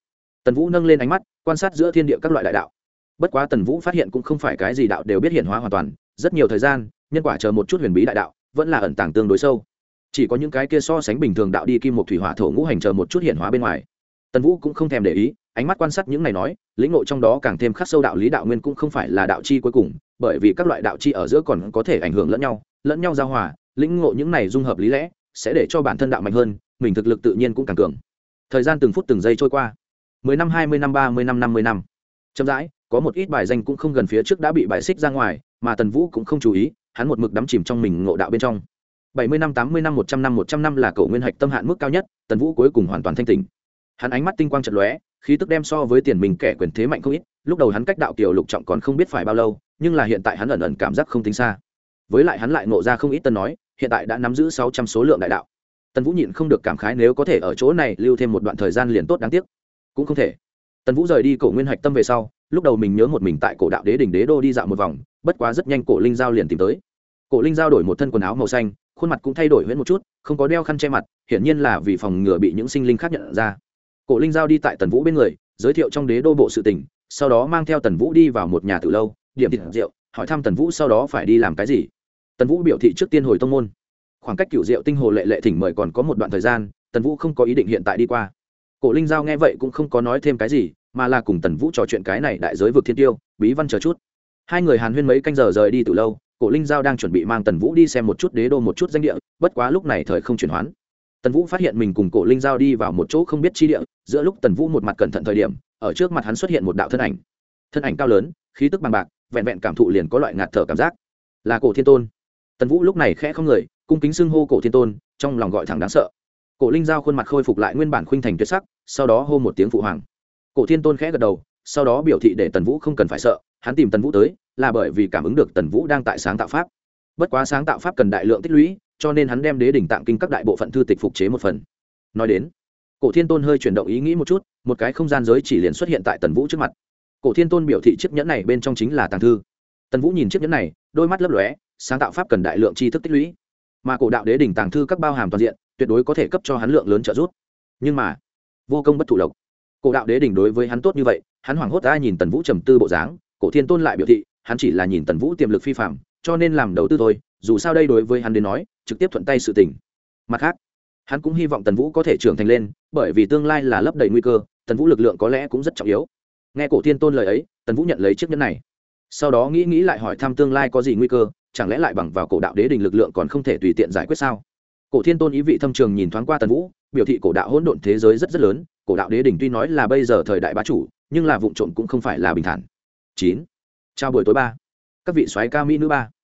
Tần Vũ nâng lên ánh mắt quan sát giữa thiên địa các loại đại đạo. Bất quá Tần Vũ phát hiện cũng không phải cái gì đạo đều biết hiện hóa hoàn toàn, rất nhiều thời gian nhân quả chờ một chút huyền bí đại đạo vẫn là ẩn tàng tương đối sâu, chỉ có những cái kia so sánh bình thường đạo đi kim một thủy hỏa thổ ngũ hành chờ một chút hiện hóa bên ngoài. Tần Vũ cũng không thèm để ý, ánh mắt quan sát những này nói, lĩnh ngộ trong đó càng thêm khắc sâu đạo lý đạo nguyên cũng không phải là đạo chi cuối cùng, bởi vì các loại đạo chi ở giữa còn có thể ảnh hưởng lẫn nhau giao hòa, lĩnh ngộ những này dung hợp lý lẽ sẽ để cho bản thân đạo mạnh hơn, mình thực lực tự nhiên cũng càng cường. Thời gian từng phút từng giây trôi qua, 10 năm 20 năm 30 năm 50 năm. Chậm rãi, có một ít bài danh cũng không gần phía trước đã bị bài xích ra ngoài, mà Tần Vũ cũng không chú ý, hắn một mực đắm chìm trong mình ngộ đạo bên trong. 70 năm 80 năm 100 năm là cổ nguyên hạch tâm hạn mức cao nhất, Tần Vũ cuối cùng hoàn toàn thanh tỉnh. Hắn ánh mắt tinh quang chợt lóe, khí tức đem so với tiền mình kẻ quyền thế mạnh không ít, lúc đầu hắn cách đạo kiều lục trọng còn không biết phải bao lâu, nhưng là hiện tại hắn ẩn ẩn cảm giác không tính xa. Với lại hắn lại ngộ ra không ít tân nói, hiện tại đã nắm giữ 600 số lượng đại đạo. Tần Vũ nhịn không được cảm khái nếu có thể ở chỗ này lưu thêm một đoạn thời gian liền tốt, đáng tiếc cũng không thể. Tần Vũ rời đi cổ nguyên hạch tâm về sau, lúc đầu mình nhớ một mình tại cổ đạo đế đỉnh đế đô đi dạo một vòng, bất quá rất nhanh cổ linh giao liền tìm tới. Cổ linh giao đổi một thân quần áo màu xanh, khuôn mặt cũng thay đổi huyễn một chút, không có đeo khăn che mặt, hiển nhiên là vì phòng ngừa bị những sinh linh khác nhận ra. Cổ linh giao đi tại Tần Vũ bên người, giới thiệu trong đế đô bộ sự tình, sau đó mang theo Tần Vũ đi vào một nhà tử lâu, điểm thịt rượu, hỏi thăm Tần Vũ sau đó phải đi làm cái gì. Tần Vũ biểu thị trước tiên hồi tông môn. Khoảng cách Cửu Diệu Tinh Hồ lệ thỉnh mời còn có một đoạn thời gian, Tần Vũ không có ý định hiện tại đi qua. Cổ linh giao nghe vậy cũng không có nói thêm cái gì, mà là cùng Tần Vũ trò chuyện cái này đại giới vực thiên tiêu bí văn chờ chút. Hai người hàn huyên mấy canh giờ rời đi từ lâu. Cổ linh giao đang chuẩn bị mang Tần Vũ đi xem một chút đế đô một chút danh địa, bất quá lúc này thời không chuyển hoán. Tần Vũ phát hiện mình cùng Cổ linh giao đi vào một chỗ không biết chi địa, giữa lúc Tần Vũ một mặt cẩn thận thời điểm, ở trước mặt hắn xuất hiện một đạo thân ảnh cao lớn, khí tức bằng bạc, vẹn vẹn cảm thụ liền có loại ngạt thở cảm giác, là Cổ Thiên Tôn. Tần Vũ lúc này khẽ không người, cung kính xưng hô Cổ Thiên Tôn, trong lòng gọi thẳng đáng sợ. Cổ linh giao khuôn mặt khôi phục lại nguyên bản khuynh thành tuyệt sắc, sau đó hô một tiếng phụ hoàng. Cổ Thiên Tôn khẽ gật đầu, sau đó biểu thị để Tần Vũ không cần phải sợ, hắn tìm Tần Vũ tới là bởi vì cảm ứng được Tần Vũ đang tại sáng tạo pháp. Bất quá sáng tạo pháp cần đại lượng tích lũy, cho nên hắn đem đế đỉnh tạng kinh các đại bộ phận thư tịch phục chế một phần. Nói đến, Cổ Thiên Tôn hơi chuyển động ý nghĩ một chút, một cái không gian giới chỉ liền xuất hiện tại Tần Vũ trước mặt. Cổ Thiên Tôn biểu thị chiếc nhẫn này bên trong chính là tàng thư. Tần Vũ nhìn chiếc nhẫn này, đôi mắt lấp lóe, sáng tạo pháp cần đại lượng tri thức tích lũy, mà cổ đạo đế đỉnh tàng thư các bao hàm toàn diện, tuyệt đối có thể cấp cho hắn lượng lớn trợ giúp. Nhưng mà, vô công bất thụ lộc. Cổ đạo đế đỉnh đối với hắn tốt như vậy, hắn hoảng hốt ra nhìn Tần Vũ trầm tư bộ dáng, Cổ Thiên Tôn lại biểu thị, hắn chỉ là nhìn Tần Vũ tiềm lực phi phàm, cho nên làm đầu tư thôi, dù sao đây đối với hắn đến nói, trực tiếp thuận tay sự tình. Mặt khác, hắn cũng hy vọng Tần Vũ có thể trưởng thành lên, bởi vì tương lai là lấp đầy nguy cơ, Tần Vũ lực lượng có lẽ cũng rất trọng yếu. Nghe Cổ Thiên Tôn lời ấy, Tần Vũ nhận lấy chiếc nhẫn này. Sau đó nghĩ lại hỏi thăm tương lai có gì nguy cơ, chẳng lẽ lại bằng vào cổ đạo đế đỉnh lực lượng còn không thể tùy tiện giải quyết sao? Cổ Thiên Tôn ý vị thâm trường nhìn thoáng qua Tần Vũ, biểu thị cổ đạo hỗn độn thế giới rất lớn, cổ đạo đế đỉnh tuy nói là bây giờ thời đại bá chủ, nhưng là vụng trộm cũng không phải là bình thản. 9. Chào buổi tối 3. Các vị soái ca mỹ nữ 3.